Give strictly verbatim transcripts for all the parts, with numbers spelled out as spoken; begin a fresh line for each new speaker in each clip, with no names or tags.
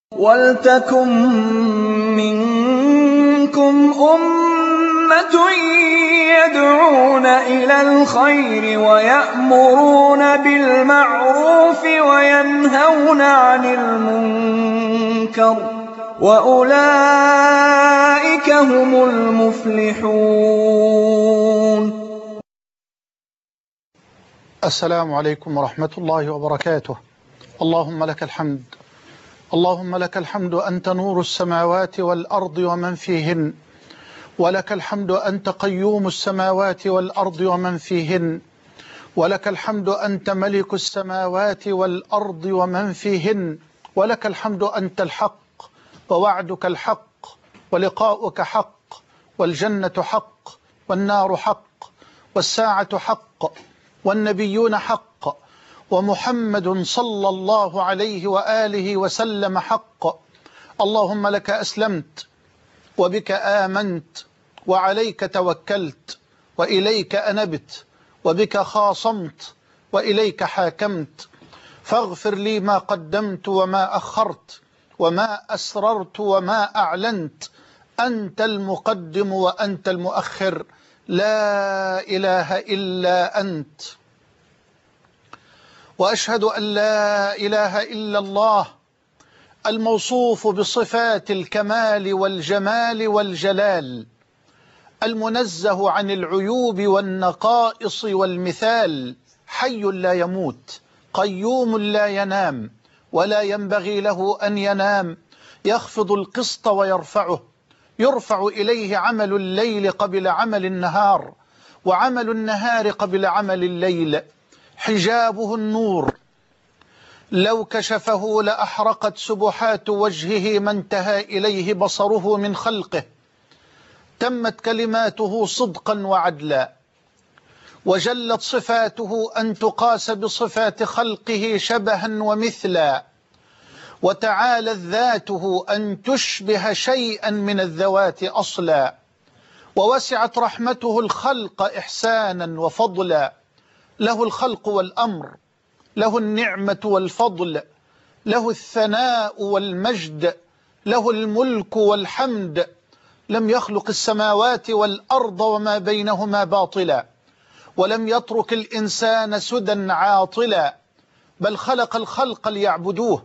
وَلْتَكُن مِّنكُمْ أُمَّةٌ يَدْعُونَ إِلَى الْخَيْرِ وَيَأْمُرُونَ بِالْمَعْرُوفِ وَيَنْهَوْنَ عَنِ الْمُنكَرِ ۚ وَأُولَٰئِكَ هُمُ الْمُفْلِحُونَ.
السلام عليكم ورحمة الله وبركاته. اللهم لك الحمد، اللهم لك الحمد أنت نور السماوات والأرض ومن فيهن، ولك الحمد أنت قيوم السماوات والأرض ومن فيهن، ولك الحمد أنت ملك السماوات والأرض ومن فيهن، ولك الحمد أنت الحق ووعدك الحق ولقاؤك حق، والجنة حق والنار حق، والساعة حق والنبيون حق، ومحمد صلى الله عليه وآله وسلم حق. اللهم لك أسلمت وبك آمنت وعليك توكلت وإليك أنبت وبك خاصمت وإليك حاكمت، فاغفر لي ما قدمت وما أخرت وما أسررت وما أعلنت، أنت المقدم وأنت المؤخر، لا إله إلا أنت. وأشهد أن لا إله إلا الله الموصوف بصفات الكمال والجمال والجلال، المنزه عن العيوب والنقائص والمثال، حي لا يموت، قيوم لا ينام ولا ينبغي له أن ينام، يخفض القسط ويرفعه، يرفع إليه عمل الليل قبل عمل النهار، وعمل النهار قبل عمل الليل، حجابه النور، لو كشفه لأحرقت سبحات وجهه ما انتهى إليه بصره من خلقه، تمت كلماته صدقا وعدلا، وجلت صفاته أن تقاس بصفات خلقه شبها ومثلا، وتعالت ذاته أن تشبه شيئا من الذوات أصلا، ووسعت رحمته الخلق إحسانا وفضلا، له الخلق والأمر، له النعمة والفضل، له الثناء والمجد، له الملك والحمد، لم يخلق السماوات والأرض وما بينهما باطلا، ولم يترك الإنسان سدى عاطلا، بل خلق الخلق ليعبدوه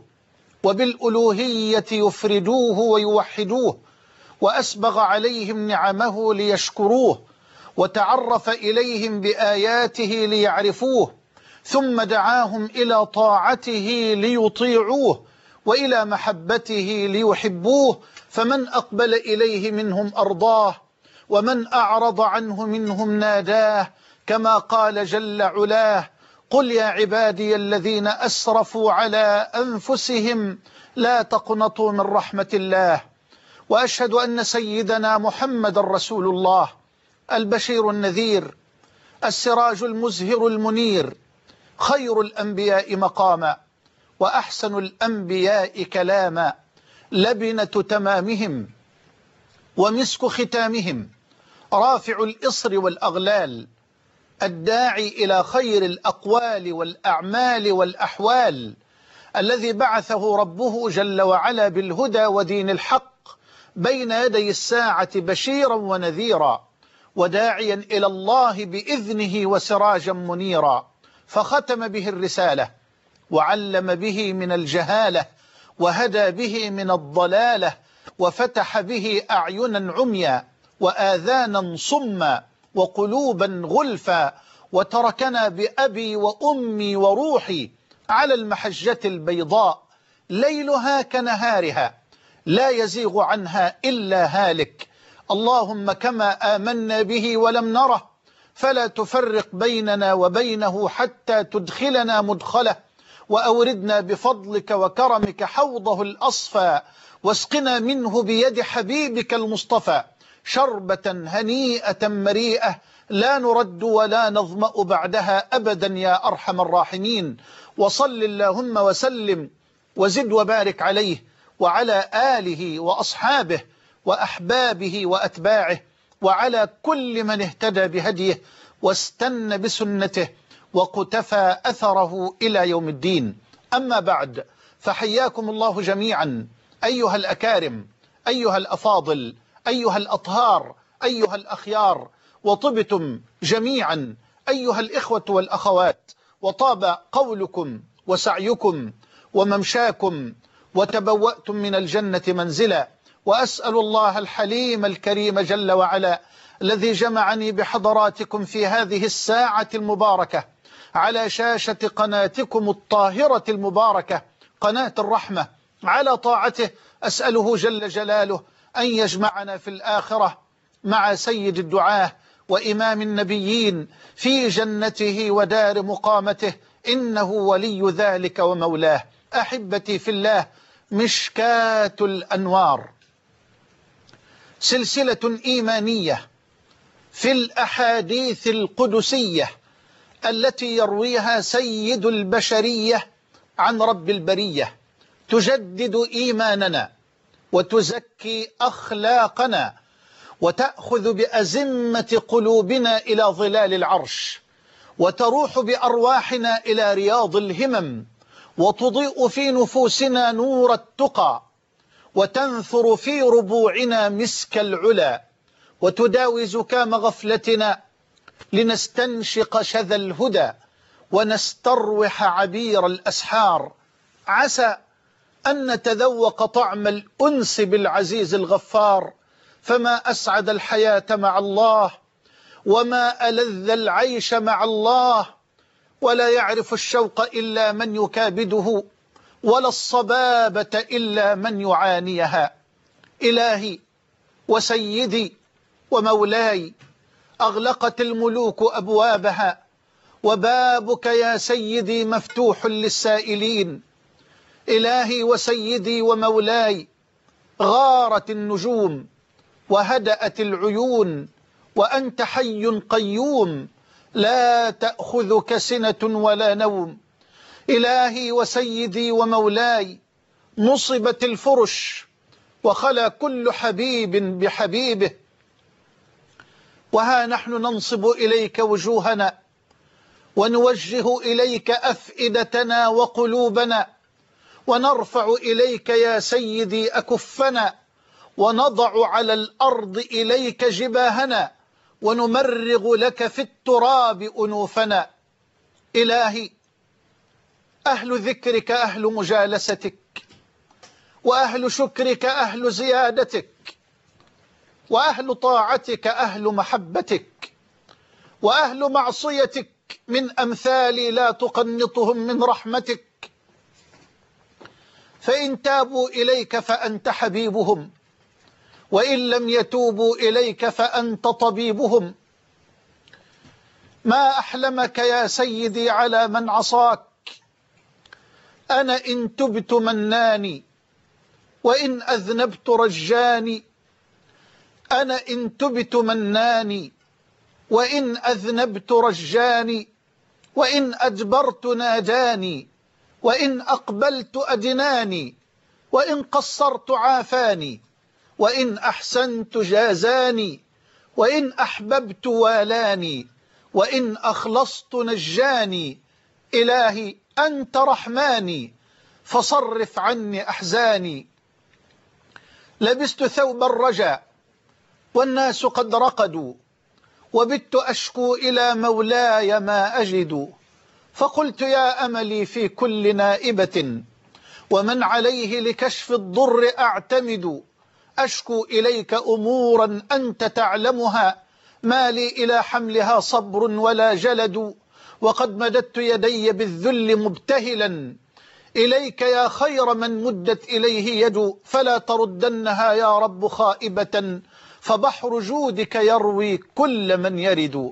وبالألوهية يفردوه ويوحدوه، وأسبغ عليهم نعمه ليشكروه، وتعرف إليهم بآياته ليعرفوه، ثم دعاهم إلى طاعته ليطيعوه وإلى محبته ليحبوه، فمن أقبل إليه منهم أرضاه، ومن أعرض عنه منهم ناداه، كما قال جل علاه: قل يا عبادي الذين أسرفوا على أنفسهم لا تقنطوا من رحمة الله. وأشهد أن سيدنا محمد رسول الله، البشير النذير، السراج المزهر المنير، خير الأنبياء مقاما وأحسن الأنبياء كلاما، لبنة تمامهم ومسك ختامهم، رافع الإصر والأغلال، الداعي إلى خير الأقوال والأعمال والأحوال، الذي بعثه ربه جل وعلا بالهدى ودين الحق بين يدي الساعة بشيرا ونذيرا، وداعيا إلى الله بإذنه وسراجا منيرا، فختم به الرسالة، وعلم به من الجهالة، وهدى به من الضلالة، وفتح به أعينا عميا وآذانا صما وقلوبا غلفا، وتركنا بأبي وأمي وروحي على المحجة البيضاء، ليلها كنهارها لا يزيغ عنها إلا هالك. اللهم كما آمنا به ولم نره فلا تفرق بيننا وبينه حتى تدخلنا مدخله، وأوردنا بفضلك وكرمك حوضه الأصفى، واسقنا منه بيد حبيبك المصطفى شربة هنيئة مريئة لا نرد ولا نظمأ بعدها أبدا يا أرحم الراحمين. وصل اللهم وسلم وزد وبارك عليه وعلى آله وأصحابه وأحبابه وأتباعه، وعلى كل من اهتدى بهديه واستنى بسنته وقتفى أثره إلى يوم الدين. أما بعد، فحياكم الله جميعا أيها الأكارم، أيها الأفاضل، أيها الأطهار، أيها الأخيار، وطبتم جميعا أيها الإخوة والأخوات، وطاب قولكم وسعيكم وممشاكم، وتبوأتم من الجنة منزلا. وأسأل الله الحليم الكريم جل وعلا الذي جمعني بحضراتكم في هذه الساعة المباركة على شاشة قناتكم الطاهرة المباركة قناة الرحمة على طاعته، أسأله جل جلاله أن يجمعنا في الآخرة مع سيد الدعاة وإمام النبيين في جنته ودار مقامته، إنه ولي ذلك ومولاه. أحبتي في الله، مشكاة الأنوار سلسلة إيمانية في الأحاديث القدسية التي يرويها سيد البشرية عن رب البرية، تجدد إيماننا وتزكي أخلاقنا وتأخذ بأزمة قلوبنا إلى ظلال العرش، وتروح بأرواحنا إلى رياض الهمم، وتضيء في نفوسنا نور التقى، وتنثر في ربوعنا مسك العلا، وتداوي زكام غفلتنا لنستنشق شذا الهدى ونستروح عبير الأسحار. عسى أن نتذوق طعم الأنس بالعزيز الغفار، فما أسعد الحياة مع الله، وما ألذ العيش مع الله، ولا يعرف الشوق إلا من يكابده، ولا الصبابة إلا من يعانيها. إلهي وسيدي ومولاي، أغلقت الملوك أبوابها، وبابك يا سيدي مفتوح للسائلين. إلهي وسيدي ومولاي، غارت النجوم وهدأت العيون، وأنت حي قيوم لا تأخذك سنة ولا نوم. إلهي وسيدي ومولاي، نصبت الفرش وخلا كل حبيب بحبيبه، وها نحن ننصب إليك وجوهنا ونوجه إليك أفئدتنا وقلوبنا، ونرفع إليك يا سيدي أكفنا، ونضع على الأرض إليك جباهنا، ونمرغ لك في التراب أنوفنا. إلهي، أهل ذكرك أهل مجالستك، وأهل شكرك أهل زيادتك، وأهل طاعتك أهل محبتك، وأهل معصيتك من أمثالي لا تقنطهم من رحمتك. فإن تابوا إليك فأنت حبيبهم، وإن لم يتوبوا إليك فأنت طبيبهم. ما أحلمك يا سيدي على من عصاك، أنا إن تبت مناني، وإن أذنبت رجاني. أنا إن تبت مناني، وإن أذنبت رجاني، وإن أدبرت ناداني، وإن أقبلت أدناني، وإن قصرت عافاني، وإن أحسنت جازاني، وإن أحببت والاني، وإن أخلصت نجاني. إلهي أنت رحماني، فصرف عني أحزاني. لبست ثوب الرجا والناس قد رقدوا، وبت أشكو إلى مولاي ما أجد، فقلت يا أملي في كل نائبة، ومن عليه لكشف الضر أعتمد. أشكو إليك أمورا أنت تعلمها، ما لي إلى حملها صبر ولا جلد، وقد مددت يدي بالذل مبتهلا إليك يا خير من مدت إليه يد، فلا تردنها يا رب خائبة، فبحر جودك يروي كل من يرد.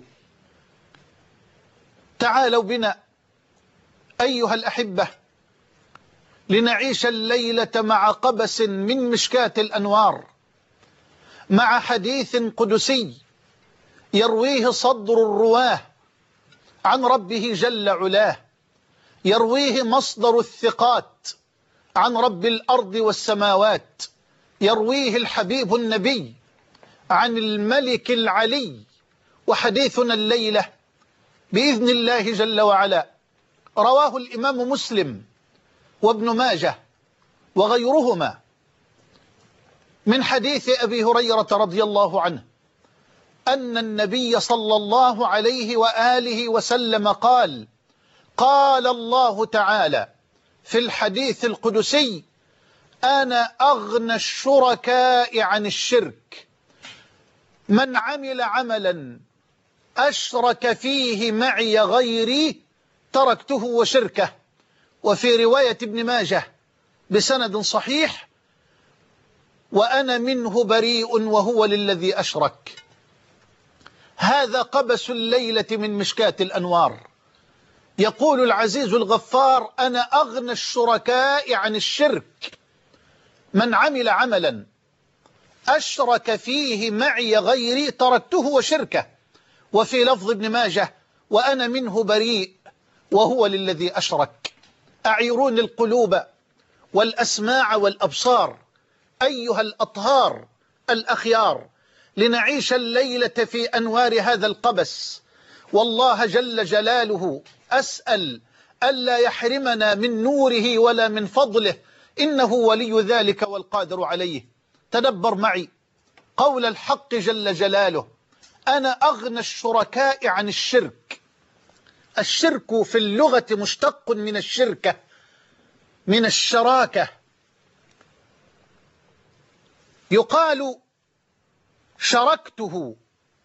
تعالوا بنا أيها الأحبة لنعيش الليلة مع قبس من مشكاة الأنوار، مع حديث قدسي يرويه صدر الرواه عن ربه جل علاه، يرويه مصدر الثقات عن رب الأرض والسماوات، يرويه الحبيب النبي عن الملك العلي. وحديثنا الليلة بإذن الله جل وعلا رواه الإمام مسلم وابن ماجه وغيرهما من حديث أبي هريرة رضي الله عنه أن النبي صلى الله عليه وآله وسلم قال: قال الله تعالى في الحديث القدسي: أنا أغنى الشركاء عن الشرك، من عمل عملا أشرك فيه معي غيري تركته وشركه. وفي رواية ابن ماجه بسند صحيح: وأنا منه بريء وهو للذي أشرك. هذا قبس الليلة من مشكاة الأنوار. يقول العزيز الغفار: أنا أغنى الشركاء عن الشرك، من عمل عملا أشرك فيه معي غيري تركته وشركه. وفي لفظ ابن ماجه: وأنا منه بريء وهو للذي أشرك. أعيرون القلوب والأسماع والأبصار أيها الأطهار الأخيار لنعيش الليلة في أنوار هذا القبس. والله جل جلاله أسأل ألا يحرمنا من نوره ولا من فضله، إنه ولي ذلك والقادر عليه. تدبر معي قول الحق جل جلاله: أنا أغنى الشركاء عن الشرك. الشرك في اللغة مشتق من الشركة، من الشراكة. يقال شركته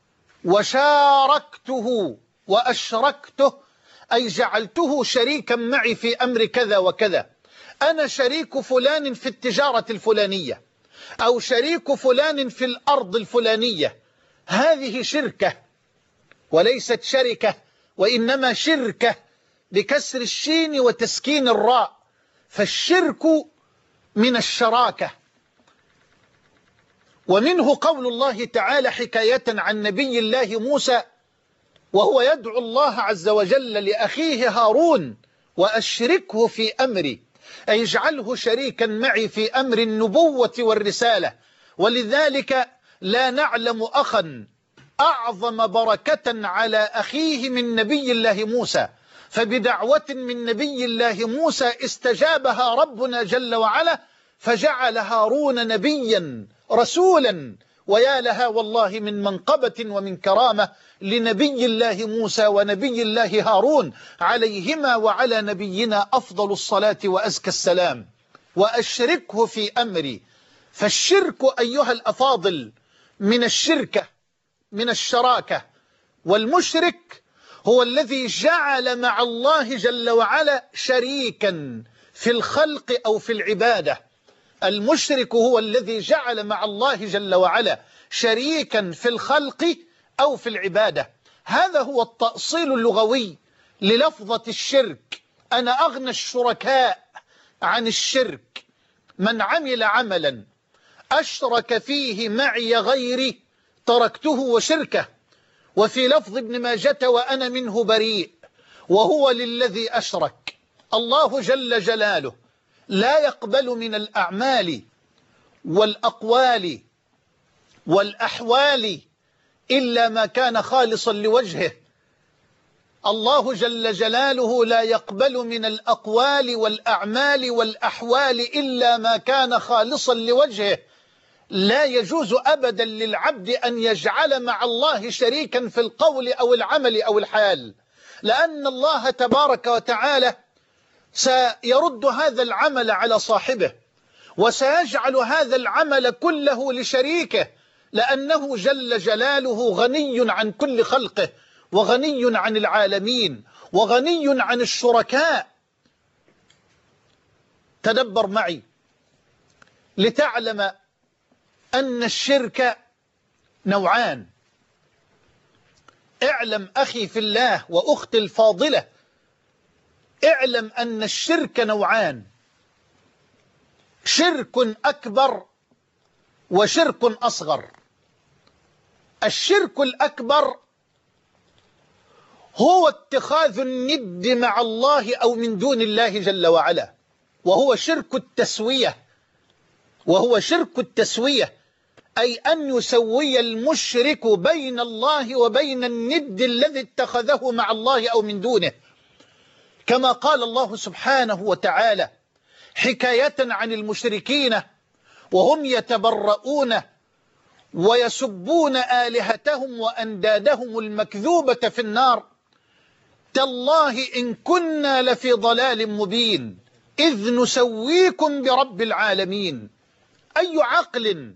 وشاركته وأشركته، أي جعلته شريكا معي في أمر كذا وكذا. أنا شريك فلان في التجارة الفلانية، أو شريك فلان في الأرض الفلانية. هذه شركة وليست شركة، وإنما شركة بكسر الشين وتسكين الراء. فالشرك من الشراكة. ومنه قول الله تعالى حكاية عن نبي الله موسى وهو يدعو الله عز وجل لأخيه هارون: وأشركه في أمري، أي اجعله شريكا معي في أمر النبوة والرسالة. ولذلك لا نعلم أخا أعظم بركة على أخيه من نبي الله موسى. فبدعوة من نبي الله موسى استجابها ربنا جل وعلا، فجعل هارون نبيا رسولا. ويا لها والله من منقبة ومن كرامة لنبي الله موسى ونبي الله هارون، عليهما وعلى نبينا أفضل الصلاة وأزكى السلام. وأشركه في أمري. فالشرك أيها الأفاضل من الشركة، من الشراكة. والمشرك هو الذي جعل مع الله جل وعلا شريكا في الخلق أو في العبادة. المشرك هو الذي جعل مع الله جل وعلا شريكا في الخلق أو في العبادة. هذا هو التأصيل اللغوي للفظة الشرك. أنا أغنى الشركاء عن الشرك، من عمل عملا أشرك فيه معي غيري تركته وشركه. وفي لفظ ابن ماجة: وأنا منه بريء وهو للذي أشرك. الله جل جلاله لا يقبل من الأعمال والأقوال والأحوال إلا ما كان خالصا لوجهه. الله جل جلاله لا يقبل من الأقوال والأعمال والأحوال إلا ما كان خالصا لوجهه. لا يجوز أبدا للعبد أن يجعل مع الله شريكا في القول أو العمل أو الحال، لأن الله تبارك وتعالى سيرد هذا العمل على صاحبه، وسيجعل هذا العمل كله لشريكه، لأنه جل جلاله غني عن كل خلقه، وغني عن العالمين، وغني عن الشركاء. تدبر معي لتعلم أن الشرك نوعان. اعلم أخي في الله وأختي الفاضلة، اعلم أن الشرك نوعان: شرك أكبر وشرك أصغر. الشرك الأكبر هو اتخاذ الند مع الله أو من دون الله جل وعلا، وهو شرك التسوية. وهو شرك التسوية أي أن يسوي المشرك بين الله وبين الند الذي اتخذه مع الله أو من دونه، كما قال الله سبحانه وتعالى حكاية عن المشركين وهم يتبرؤون ويسبون آلهتهم وأندادهم المكذوبة في النار. تالله إن كنا لفي ضلال مبين إذ نسويكم برب العالمين. أي عقل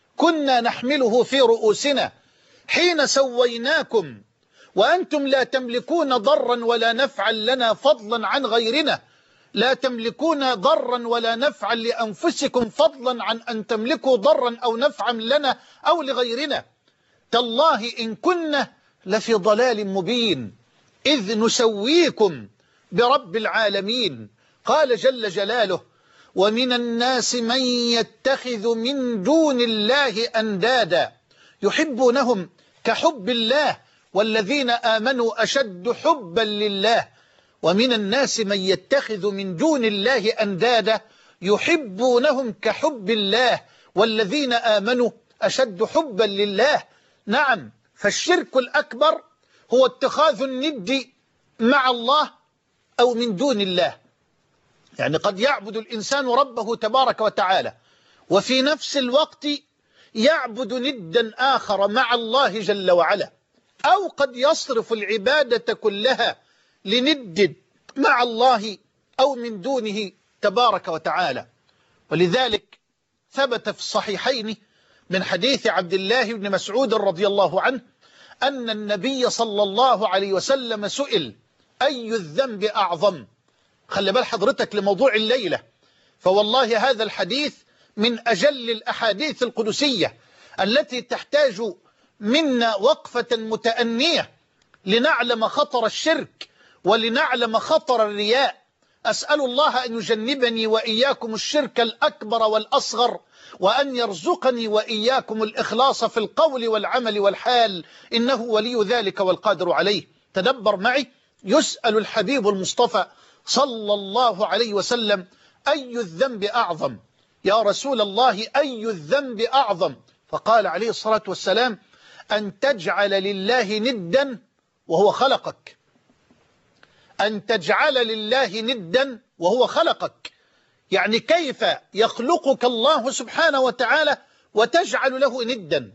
كنا نحمله في رؤوسنا حين سويناكم وأنتم لا تملكون ضرا ولا نفعا لنا فضلا عن غيرنا، لا تملكون ضرا ولا نفعا لأنفسكم فضلا عن أن تملكوا ضرا أو نفعا لنا أو لغيرنا. تالله إن كنا لفي ضلال مبين إذ نسويكم برب العالمين. قال جل جلاله: ومن الناس من يتخذ من دون الله أندادا يحبونهم كحب الله والذين آمنوا أشد حبا لله. ومن الناس من يتخذ من دون الله أندادا يحبونهم كحب الله والذين آمنوا أشد حبا لله. نعم، فالشرك الأكبر هو اتخاذ الند مع الله أو من دون الله. يعني قد يعبد الإنسان ربه تبارك وتعالى وفي نفس الوقت يعبد ندا آخر مع الله جل وعلا، أو قد يصرف العبادة كلها لند مع الله أو من دونه تبارك وتعالى. ولذلك ثبت في الصحيحين من حديث عبد الله بن مسعود رضي الله عنه أن النبي صلى الله عليه وسلم سئل: أي الذنب أعظم؟ خلي بال حضرتك لموضوع الليلة، فوالله هذا الحديث من أجل الأحاديث القدسية التي تحتاج منا وقفة متأنية لنعلم خطر الشرك ولنعلم خطر الرياء. أسأل الله أن يجنبني وإياكم الشرك الأكبر والأصغر، وأن يرزقني وإياكم الإخلاص في القول والعمل والحال، إنه ولي ذلك والقادر عليه. تدبر معي، يسأل الحبيب المصطفى صلى الله عليه وسلم: أي الذنب أعظم؟ يا رسول الله أي الذنب أعظم؟ فقال عليه الصلاة والسلام: أن تجعل لله ندا وهو خلقك. أن تجعل لله ندا وهو خلقك، يعني كيف يخلقك الله سبحانه وتعالى وتجعل له ندا؟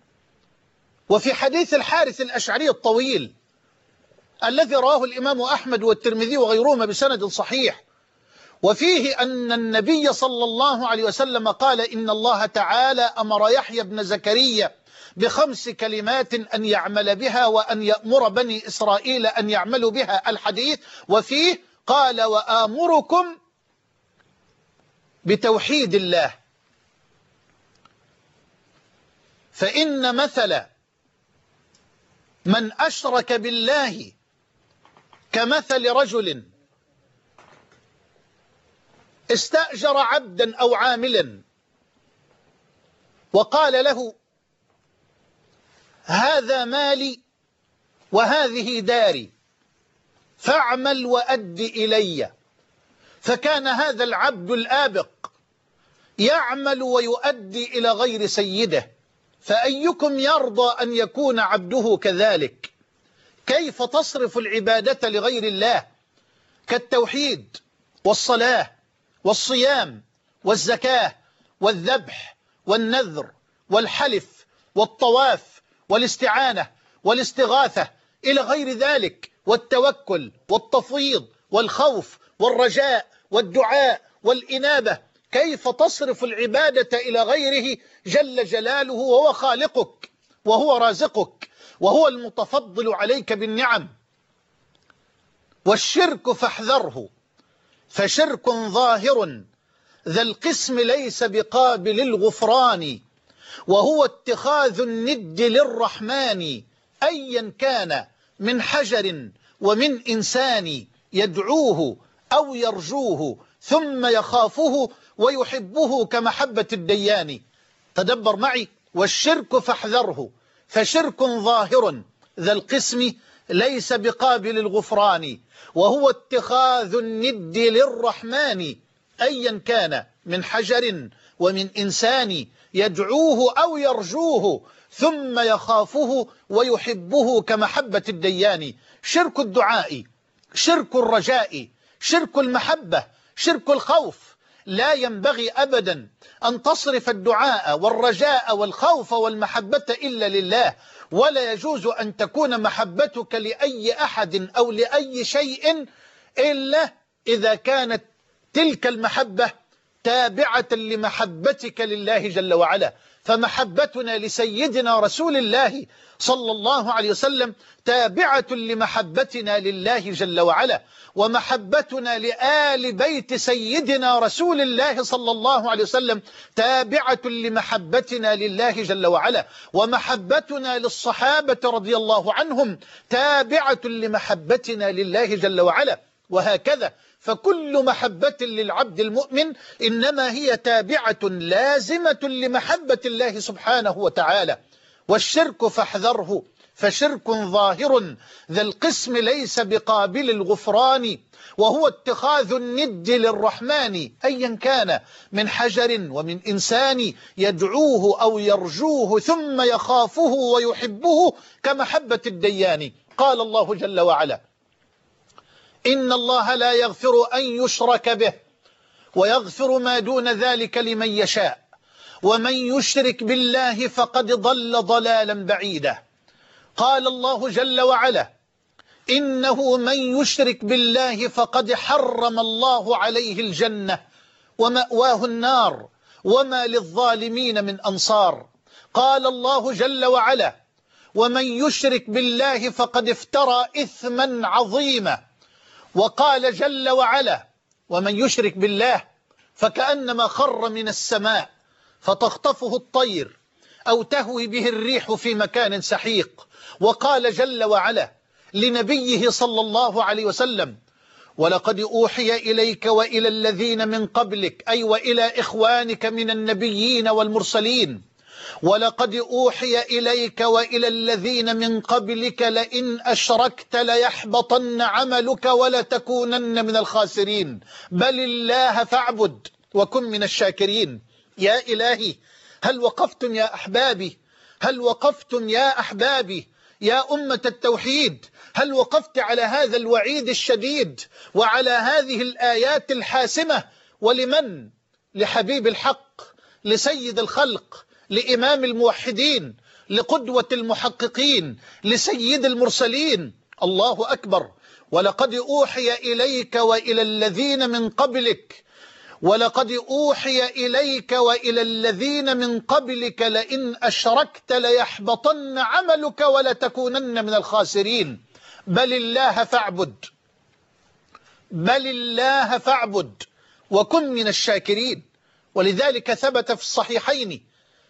وفي حديث الحارث الأشعري الطويل الذي رواه الإمام أحمد والترمذي وغيرهما بسند صحيح، وفيه أن النبي صلى الله عليه وسلم قال: إن الله تعالى أمر يحيى بن زكريا بخمس كلمات أن يعمل بها وأن يأمر بني إسرائيل أن يعملوا بها. الحديث وفيه قال: وآمركم بتوحيد الله، فإن مثل من أشرك بالله كمثل رجل استأجر عبدا أو عاملا وقال له: هذا مالي وهذه داري فاعمل وأد إلي. فكان هذا العبد الآبق يعمل ويؤدي إلى غير سيده، فأيكم يرضى أن يكون عبده كذلك؟ كيف تصرف العبادة لغير الله كالتوحيد والصلاة والصيام والزكاة والذبح والنذر والحلف والطواف والاستعانة والاستغاثة إلى غير ذلك، والتوكل والتفويض والخوف والرجاء والدعاء والإنابة؟ كيف تصرف العبادة إلى غيره جل جلاله وهو خالقك وهو رازقك وهو المتفضل عليك بالنعم؟ والشرك فاحذره، فشرك ظاهر ذا القسم ليس بقابل الغفران، وهو اتخاذ الند للرحمن أيا كان من حجر ومن إنسان، يدعوه أو يرجوه ثم يخافه ويحبه كمحبة الديان. تدبر معي، والشرك فاحذره، فشرك ظاهر ذا القسم ليس بقابل الغفران، وهو اتخاذ الند للرحمن أيا كان من حجر ومن إنسان، يدعوه أو يرجوه ثم يخافه ويحبه كمحبة الديان. شرك الدعاء، شرك الرجاء، شرك المحبة، شرك الخوف، لا ينبغي أبدا أن تصرف الدعاء والرجاء والخوف والمحبة إلا لله، ولا يجوز أن تكون محبتك لأي أحد أو لأي شيء إلا إذا كانت تلك المحبة تابعة لمحبتك لله جل وعلا. فمحبتنا لسيدنا رسول الله صلى الله عليه وسلم تابعة لمحبتنا لله جل وعلا، ومحبتنا لآل بيت سيدنا رسول الله صلى الله عليه وسلم تابعة لمحبتنا لله جل وعلا، ومحبتنا للصحابة رضي الله عنهم تابعة لمحبتنا لله جل وعلا، وهكذا. فكل محبة للعبد المؤمن إنما هي تابعة لازمة لمحبة الله سبحانه وتعالى. والشرك فاحذره، فشرك ظاهر ذا القسم ليس بقابل الغفران، وهو اتخاذ الند للرحمن أيا كان من حجر ومن إنسان يدعوه أو يرجوه ثم يخافه ويحبه كمحبة الديان. قال الله جل وعلا: إن الله لا يغفر أن يشرك به ويغفر ما دون ذلك لمن يشاء ومن يشرك بالله فقد ضل ضلالا بعيدا. قال الله جل وعلا: إنه من يشرك بالله فقد حرم الله عليه الجنة ومأواه النار وما للظالمين من أنصار. قال الله جل وعلا: ومن يشرك بالله فقد افترى إثما عظيما. وقال جل وعلا: ومن يشرك بالله فكأنما خر من السماء فتخطفه الطير أو تهوي به الريح في مكان سحيق. وقال جل وعلا لنبيه صلى الله عليه وسلم: ولقد أوحي إليك وإلى الذين من قبلك، أي وإلى إخوانك من النبيين والمرسلين، ولقد أوحي إليك وإلى الذين من قبلك لئن أشركت ليحبطن عملك ولتكونن من الخاسرين، بل الله فاعبد وكن من الشاكرين. يا إلهي، هل وقفتم يا أحبابي؟ هل وقفتم يا أحبابي يا أمة التوحيد؟ هل وقفت على هذا الوعيد الشديد وعلى هذه الآيات الحاسمة؟ ولمن؟ لحبيب الحق، لسيد الخلق، لإمام الموحدين، لقدوة المحققين، لسيد المرسلين. الله أكبر. ولقد أوحي إليك وإلى الذين من قبلك ولقد أوحي إليك وإلى الذين من قبلك لئن أشركت ليحبطن عملك ولتكونن من الخاسرين، بل الله فاعبد بل الله فاعبد وكن من الشاكرين. ولذلك ثبت في الصحيحين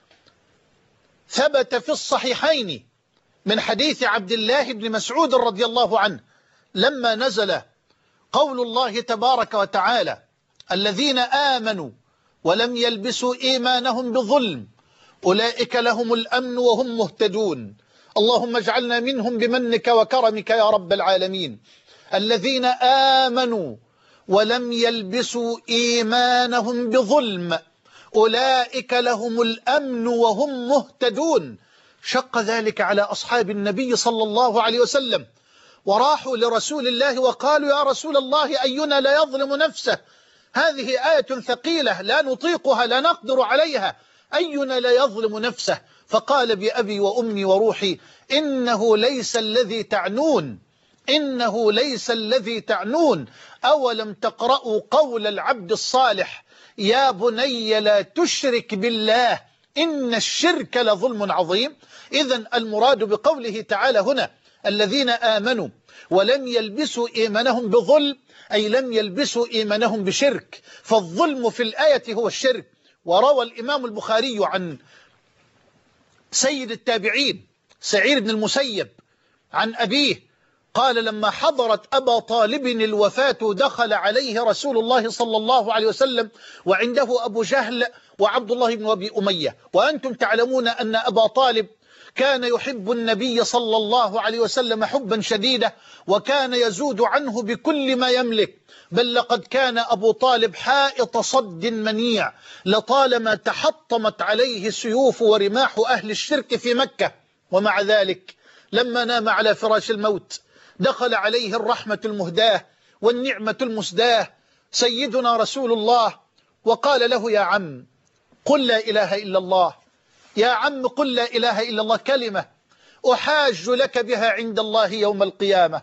ثبت في الصحيحين من حديث عبد الله بن مسعود رضي الله عنه لما نزل قول الله تبارك وتعالى: الذين آمنوا ولم يلبسوا إيمانهم بظلم أولئك لهم الأمن وهم مهتدون. اللهم اجعلنا منهم بمنك وكرمك يا رب العالمين. الذين آمنوا ولم يلبسوا إيمانهم بظلم أولئك لهم الأمن وهم مهتدون. شق ذلك على أصحاب النبي صلى الله عليه وسلم، وراحوا لرسول الله وقالوا: يا رسول الله، أينا لا يظلم نفسه؟ هذه آية ثقيلة لا نطيقها، لا نقدر عليها، أينا لا يظلم نفسه؟ فقال: بأبي وأمي وروحي إنه ليس الذي تعنون إنه ليس الذي تعنون أولم تقرأوا قول العبد الصالح: يا بني لا تشرك بالله إن الشرك لظلم عظيم. إذن المراد بقوله تعالى هنا: الذين آمنوا ولم يلبسوا إيمانهم بظلم، أي لم يلبسوا إيمانهم بشرك، فالظلم في الآية هو الشرك. وروى الإمام البخاري عن سيد التابعين سعيد بن المسيب عن أبيه قال: لما حضرت أبا طالب الوفاة دخل عليه رسول الله صلى الله عليه وسلم وعنده أبو جهل وعبد الله بن أبي أمية. وأنتم تعلمون أن أبا طالب كان يحب النبي صلى الله عليه وسلم حبا شديدا، وكان يزود عنه بكل ما يملك، بل لقد كان أبو طالب حائط صد منيع، لطالما تحطمت عليه سيوف ورماح أهل الشرك في مكة. ومع ذلك لما نام على فراش الموت دخل عليه الرحمة المهداة والنعمة المسداة سيدنا رسول الله، وقال له يا عم قل لا إله إلا الله، يا عم قل لا إله إلا الله، كلمة أحاج لك بها عند الله يوم القيامة،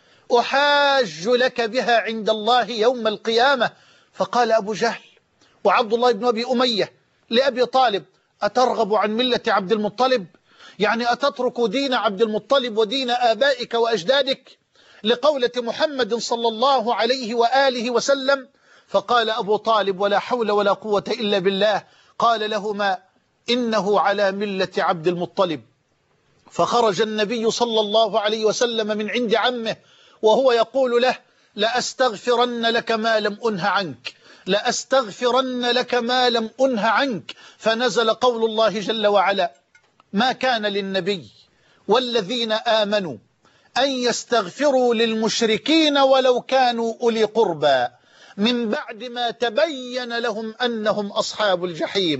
أحاج لك بها عند الله يوم القيامة. فقال أبو جهل وعبد الله بن أبي أمية لأبي طالب أترغب عن ملة عبد المطلب؟ يعني أتترك دين عبد المطلب ودين آبائك وأجدادك لقولة محمد صلى الله عليه وآله وسلم؟ فقال أبو طالب ولا حول ولا قوة إلا بالله، قال لهما إنه على ملة عبد المطلب. فخرج النبي صلى الله عليه وسلم من عند عمه وهو يقول له لأستغفرن لك ما لم أنه عنك، لأستغفرن لك ما لم أنه عنك. فنزل قول الله جل وعلا ما كان للنبي والذين آمنوا أن يستغفروا للمشركين ولو كانوا أولي قربى من بعد ما تبين لهم أنهم أصحاب الجحيم.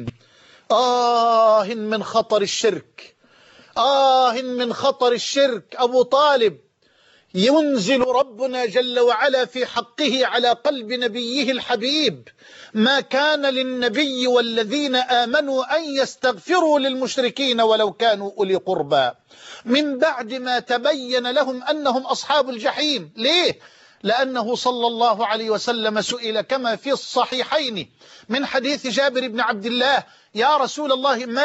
آه من خطر الشرك، آه من خطر الشرك. أبو طالب ينزل ربنا جل وعلا في حقه على قلب نبيه الحبيب ما كان للنبي والذين آمنوا أن يستغفروا للمشركين ولو كانوا أولي قربى من بعد ما تبين لهم أنهم أصحاب الجحيم. ليه؟ لأنه صلى الله عليه وسلم سئل كما في الصحيحين من حديث جابر بن عبد الله يا رسول الله ما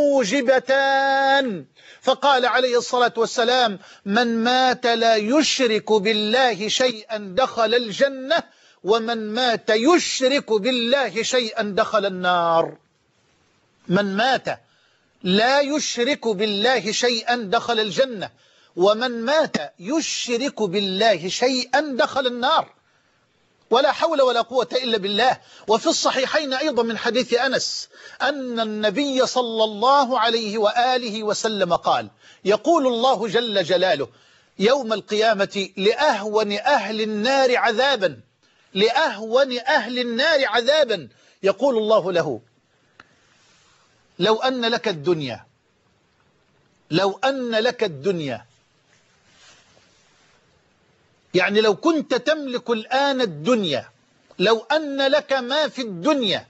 الموجبتان؟ فقال عليه الصلاة والسلام من مات لا يشرك بالله شيئا دخل الجنة ومن مات يشرك بالله شيئا دخل النار. من مات لا يشرك بالله شيئا دخل الجنة ومن مات يشرك بالله شيئا دخل النار. ولا حول ولا قوة إلا بالله. وفي الصحيحين أيضا من حديث أنس أن النبي صلى الله عليه وآله وسلم قال يقول الله جل جلاله يوم القيامة لأهون أهل النار عذابا، لأهون أهل النار عذابا يقول الله له لو أن لك الدنيا، لو أن لك الدنيا، يعني لو كنت تملك الآن الدنيا، لو أن لك ما في الدنيا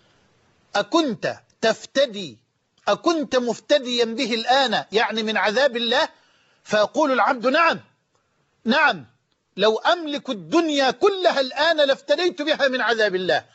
أكنت تفتدي، أكنت مفتديا به الآن يعني من عذاب الله؟ فيقول العبد نعم نعم لو أملك الدنيا كلها الآن لافتديت بها من عذاب الله،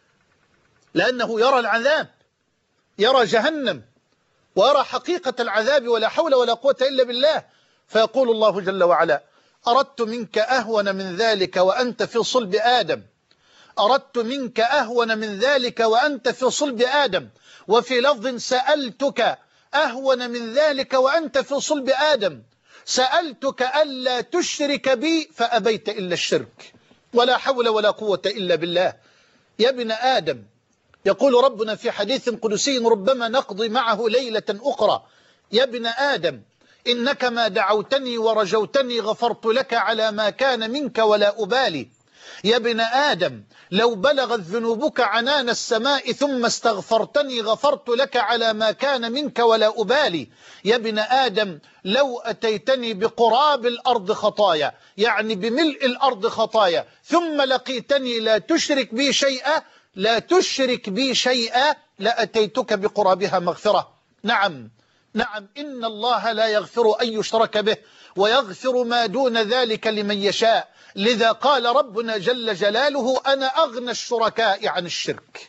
لأنه يرى العذاب، يرى جهنم ويرى حقيقة العذاب ولا حول ولا قوة إلا بالله. فيقول الله جل وعلا أردت منك أهون من ذلك وأنت في صلب آدم، أردت منك أهون من ذلك وأنت في صلب آدم. وفي لفظ سألتك أهون من ذلك وأنت في صلب آدم، سألتك ألا تشرك بي فأبيت إلا الشرك. ولا حول ولا قوة إلا بالله. يا ابن آدم يقول ربنا في حديث قدسي ربما نقضي معه ليلة أخرى يا ابن آدم إنك ما دعوتني ورجوتني غفرت لك على ما كان منك ولا أبالي. يا ابن آدم لو بلغت ذنوبك عنان السماء ثم استغفرتني غفرت لك على ما كان منك ولا أبالي. يا ابن آدم لو أتيتني بقراب الأرض خطايا يعني بملء الأرض خطايا ثم لقيتني لا تشرك بي شيئا لا تشرك بي شيئا لأتيتك بقرابها مغفرة. نعم نعم إن الله لا يغفر أن يشرك به ويغفر ما دون ذلك لمن يشاء. لذا قال ربنا جل جلاله أنا أغنى الشركاء عن الشرك،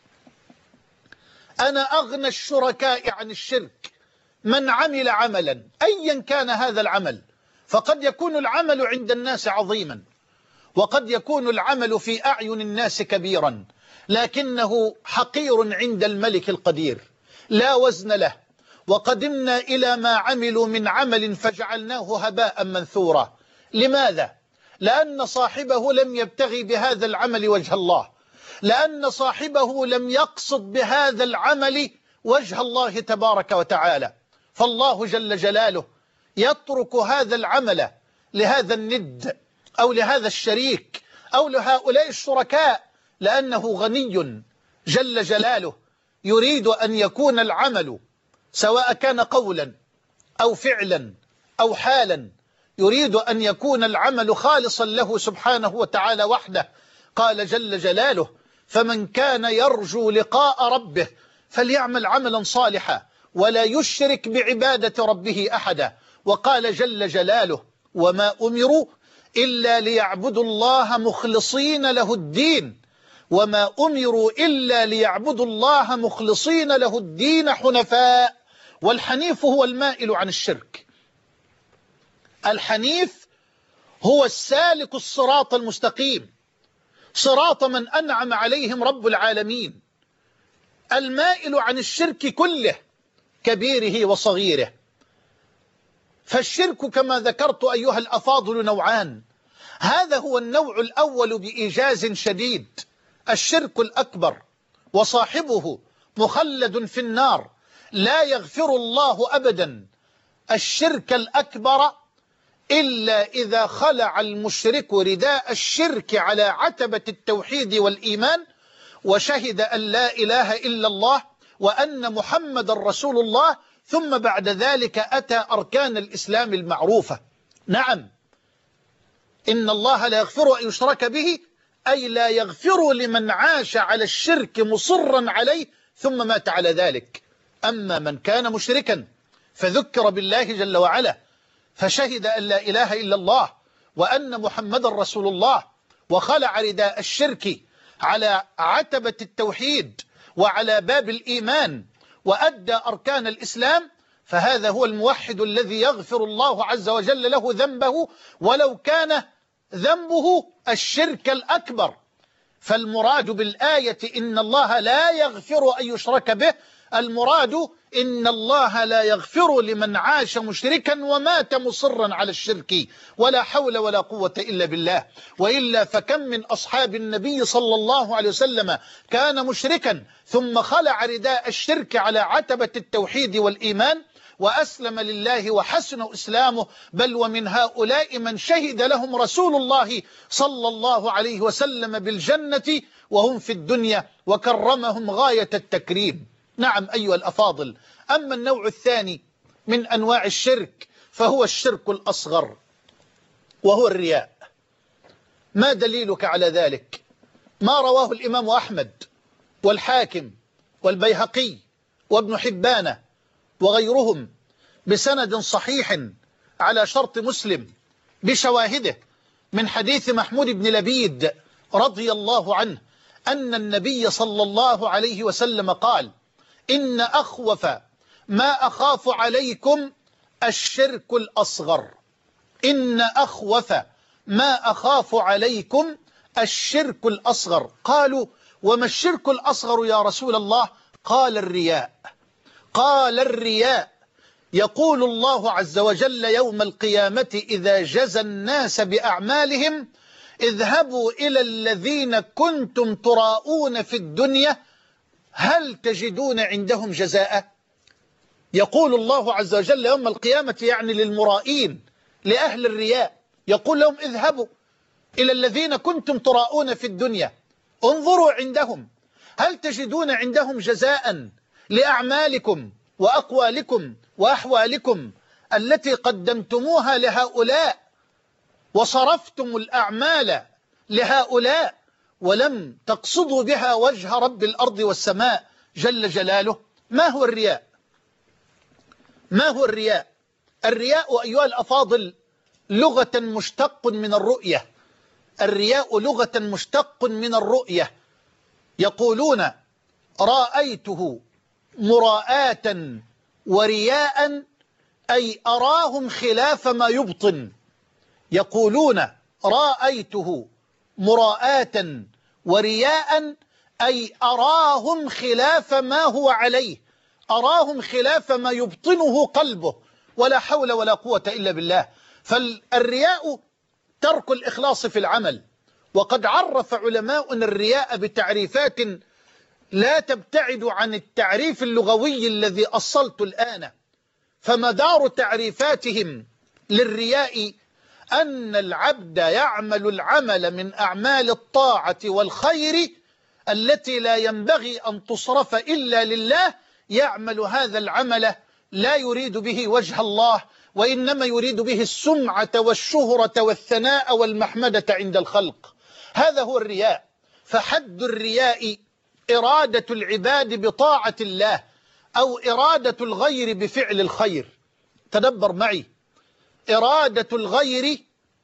أنا أغنى الشركاء عن الشرك. من عمل عملا أيا كان هذا العمل، فقد يكون العمل عند الناس عظيما وقد يكون العمل في أعين الناس كبيرا، لكنه حقير عند الملك القدير لا وزن له. وقدمنا إلى ما عملوا من عمل فجعلناه هباء منثورا. لماذا؟ لأن صاحبه لم يبتغي بهذا العمل وجه الله، لأن صاحبه لم يقصد بهذا العمل وجه الله تبارك وتعالى. فالله جل جلاله يترك هذا العمل لهذا الند أو لهذا الشريك أو لهؤلاء الشركاء لأنه غني جل جلاله يريد أن يكون العمل سواء كان قولا أو فعلا أو حالا، يريد أن يكون العمل خالصا له سبحانه وتعالى وحده. قال جل جلاله فمن كان يرجو لقاء ربه فليعمل عملا صالحا ولا يشرك بعبادة ربه أحدا. وقال جل جلاله: وما أمروا إلا ليعبدوا الله مخلصين له الدين وما أمروا إلا ليعبدوا الله مخلصين له الدين حنفاء. والحنيف هو المائل عن الشرك. الحنيف هو السالك الصراط المستقيم، صراط من أنعم عليهم رب العالمين، المائل عن الشرك كله كبيره وصغيره. فالشرك كما ذكرت أيها الأفاضل نوعان. هذا هو النوع الأول بإيجاز شديد، الشرك الأكبر، وصاحبه مخلد في النار لا يغفر الله أبدا الشرك الأكبر إلا إذا خلع المشرك رداء الشرك على عتبة التوحيد والإيمان وشهد أن لا إله إلا الله وأن محمد رسول الله، ثم بعد ذلك أتى أركان الإسلام المعروفة. نعم، إن الله لا يغفر أن يشرك به، أي لا يغفر لمن عاش على الشرك مصرا عليه ثم مات على ذلك. أما من كان مشركا فذكر بالله جل وعلا فشهد أن لا إله إلا الله وأن محمد رسول الله وخلع رداء الشرك على عتبة التوحيد وعلى باب الإيمان وأدى أركان الإسلام، فهذا هو الموحد الذي يغفر الله عز وجل له ذنبه ولو كان ذنبه الشرك الأكبر. فالمراد بالآية إن الله لا يغفر أن يشرك به، المراد إن الله لا يغفر لمن عاش مشركا ومات مصرا على الشرك، ولا حول ولا قوة إلا بالله. وإلا فكم من أصحاب النبي صلى الله عليه وسلم كان مشركا ثم خلع رداء الشرك على عتبة التوحيد والإيمان وأسلم لله وحسن إسلامه، بل ومن هؤلاء من شهد لهم رسول الله صلى الله عليه وسلم بالجنة وهم في الدنيا وكرمهم غاية التكريم. نعم أيها الأفاضل. أما النوع الثاني من أنواع الشرك فهو الشرك الأصغر وهو الرياء. ما دليلك على ذلك؟ ما رواه الإمام أحمد والحاكم والبيهقي وابن حبان وغيرهم بسند صحيح على شرط مسلم بشواهده من حديث محمود بن لبيد رضي الله عنه أن النبي صلى الله عليه وسلم قال: إن أخوف ما أخاف عليكم الشرك الأصغر. إن أخوف ما أخاف عليكم الشرك الأصغر. قالوا: وما الشرك الأصغر يا رسول الله؟ قال: الرياء. قال: الرياء. يقول الله عز وجل يوم القيامة إذا جزى الناس بأعمالهم: اذهبوا إلى الذين كنتم تراءون في الدنيا هل تجدون عندهم جزاء؟ يقول الله عز وجل يوم القيامة يعني للمرائين، لأهل الرياء، يقول لهم: اذهبوا إلى الذين كنتم تراءون في الدنيا، انظروا عندهم هل تجدون عندهم جزاء لأعمالكم وأقوالكم وأحوالكم التي قدمتموها لهؤلاء وصرفتم الأعمال لهؤلاء ولم تقصدوا بها وجه رب الأرض والسماء جل جلاله. ما هو الرياء؟ ما هو الرياء؟ الرياء أيها الأفاضل لغة مشتق من الرؤية. الرياء لغة مشتق من الرؤية. يقولون: رأيته مراءة ورياء، أي أراهم خلاف ما يبطن. يقولون: رأيته مراءة ورياء، أي أراهم خلاف ما هو عليه، أراهم خلاف ما يبطنه قلبه، ولا حول ولا قوة إلا بالله. فالرياء ترك الإخلاص في العمل. وقد عرف علماؤنا الرياء بتعريفات لا تبتعد عن التعريف اللغوي الذي أصلت الآن. فمدار تعريفاتهم للرياء أن العبد يعمل العمل من أعمال الطاعة والخير التي لا ينبغي أن تصرف إلا لله، يعمل هذا العمل لا يريد به وجه الله، وإنما يريد به السمعة والشهرة والثناء والمحمدة عند الخلق. هذا هو الرياء. فحد الرياء إرادة العباد بطاعة الله أو إرادة الغير بفعل الخير. تدبر معي، إرادة الغير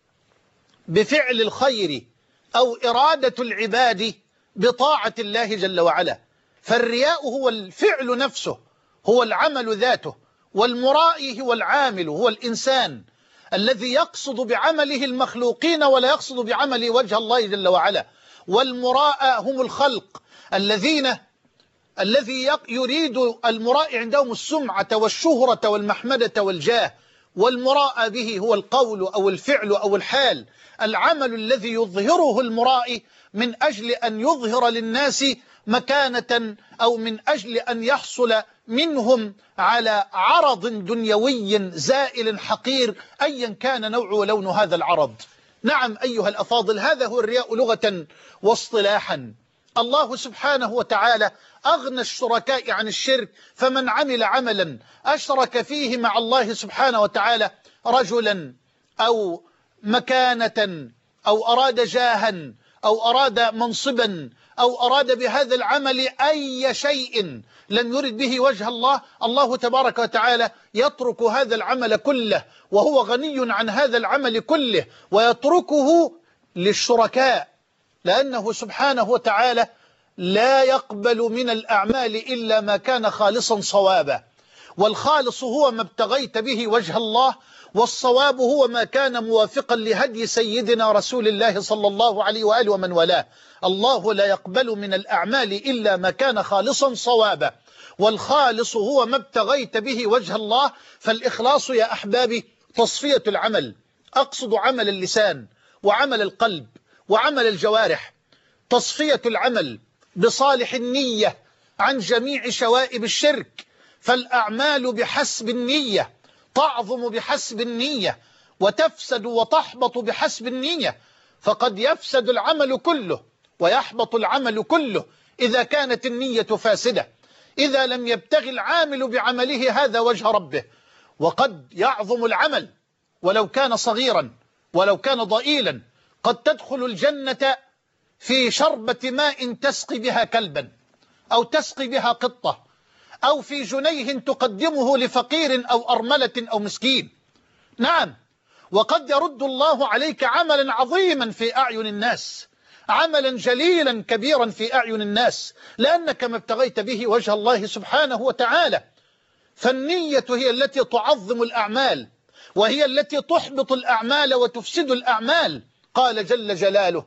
بفعل الخير أو إرادة العباد بطاعة الله جل وعلا. فالرياء هو الفعل نفسه، هو العمل ذاته، والمرائي هو العامل، هو الإنسان الذي يقصد بعمله المخلوقين ولا يقصد بعمله وجه الله جل وعلا. والمراء هم الخلق الذين الذي يريد المراء عندهم السمعة والشهرة والمحمدة والجاه، والمراء به هو القول أو الفعل أو الحال، العمل الذي يظهره المراء من أجل أن يظهر للناس مكانة أو من أجل أن يحصل منهم على عرض دنيوي زائل حقير أيا كان نوع ولون هذا العرض. نعم أيها الأفاضل، هذا هو الرياء لغة واصطلاحا. الله سبحانه وتعالى أغنى الشركاء عن الشرك، فمن عمل عملا أشرك فيه مع الله سبحانه وتعالى رجلا أو مكانة أو أراد جاها أو أراد منصبا أو أراد بهذا العمل أي شيء لم يرد به وجه الله، الله تبارك وتعالى يترك هذا العمل كله وهو غني عن هذا العمل كله ويتركه للشركاء، لأنه سبحانه وتعالى لا يقبل من الأعمال إلا ما كان خالصا صوابا. والخالص هو ما ابتغيت به وجه الله، والصواب هو ما كان موافقا لهدي سيدنا رسول الله صلى الله عليه وآله ومن والاه. الله لا يقبل من الأعمال إلا ما كان خالصا صوابا، والخالص هو ما ابتغيت به وجه الله. فالإخلاص يا أحبابي تصفية العمل، أقصد عمل اللسان وعمل القلب وعمل الجوارح، تصفية العمل بصالح النية عن جميع شوائب الشرك. فالأعمال بحسب النية تعظم بحسب النية وتفسد وتحبط بحسب النية، فقد يفسد العمل كله ويحبط العمل كله إذا كانت النية فاسدة، إذا لم يبتغي العامل بعمله هذا وجه ربه. وقد يعظم العمل ولو كان صغيرا ولو كان ضئيلا، قد تدخل الجنة في شربة ماء تسقي بها كلبا أو تسقي بها قطة، أو في جنيه تقدمه لفقير أو أرملة أو مسكين. نعم، وقد يرد الله عليك عملا عظيما في أعين الناس، عملا جليلا كبيرا في أعين الناس، لأنك ما ابتغيت به وجه الله سبحانه وتعالى. فالنية هي التي تعظم الأعمال، وهي التي تحبط الأعمال وتفسد الأعمال. قال جل جلاله: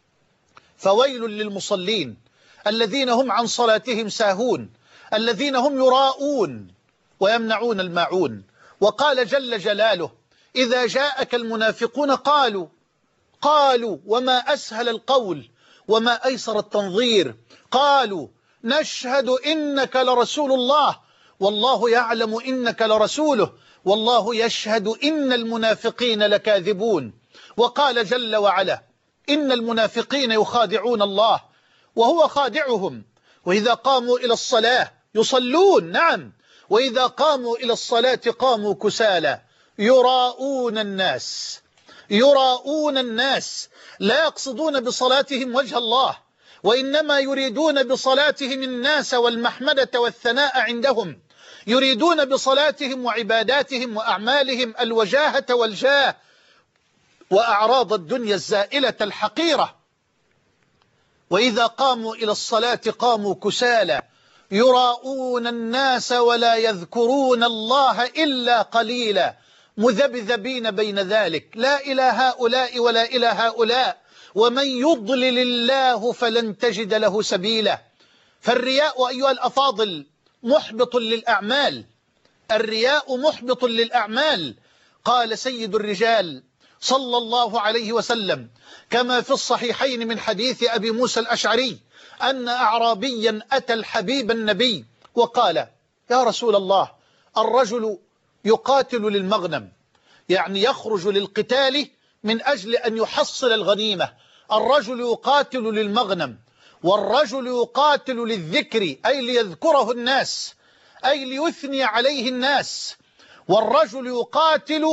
فويل للمصلين الذين هم عن صلاتهم ساهون الذين هم يراءون ويمنعون الماعون. وقال جل جلاله: إذا جاءك المنافقون قالوا قالوا وما أسهل القول وما أيسر التنظير، قالوا نشهد إنك لرسول الله والله يعلم إنك لرسوله والله يشهد إن المنافقين لكاذبون. وقال جل وعلا: إن المنافقين يخادعون الله وهو خادعهم وإذا قاموا إلى الصلاة يصلون. نعم، وإذا قاموا إلى الصلاة قاموا كسالى يراءون الناس يراءون الناس لا يقصدون بصلاتهم وجه الله، وإنما يريدون بصلاتهم الناس والمحمدة والثناء عندهم، يريدون بصلاتهم وعباداتهم وأعمالهم الوجاهة والجاه وأعراض الدنيا الزائلة الحقيرة. وإذا قاموا إلى الصلاة قاموا كسالى يراءون الناس ولا يذكرون الله إلا قليلا مذبذبين بين ذلك، لا إلى هؤلاء ولا إلى هؤلاء، ومن يضلل الله فلن تجد له سبيلا. فالرياء أيها الأفاضل محبط للأعمال، الرياء محبط للأعمال. قال سيد الرجال صلى الله عليه وسلم كما في الصحيحين من حديث أبي موسى الأشعري أن أعرابيا أتى الحبيب النبي وقال: يا رسول الله، الرجل يقاتل للمغنم، يعني يخرج للقتال من أجل أن يحصل الغنيمة. الرجل يقاتل للمغنم، والرجل يقاتل للذكر أي ليذكره الناس، أي ليثني عليه الناس، والرجل يقاتل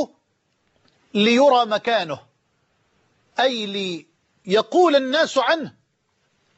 ليرى مكانه أي ليقول الناس عنه.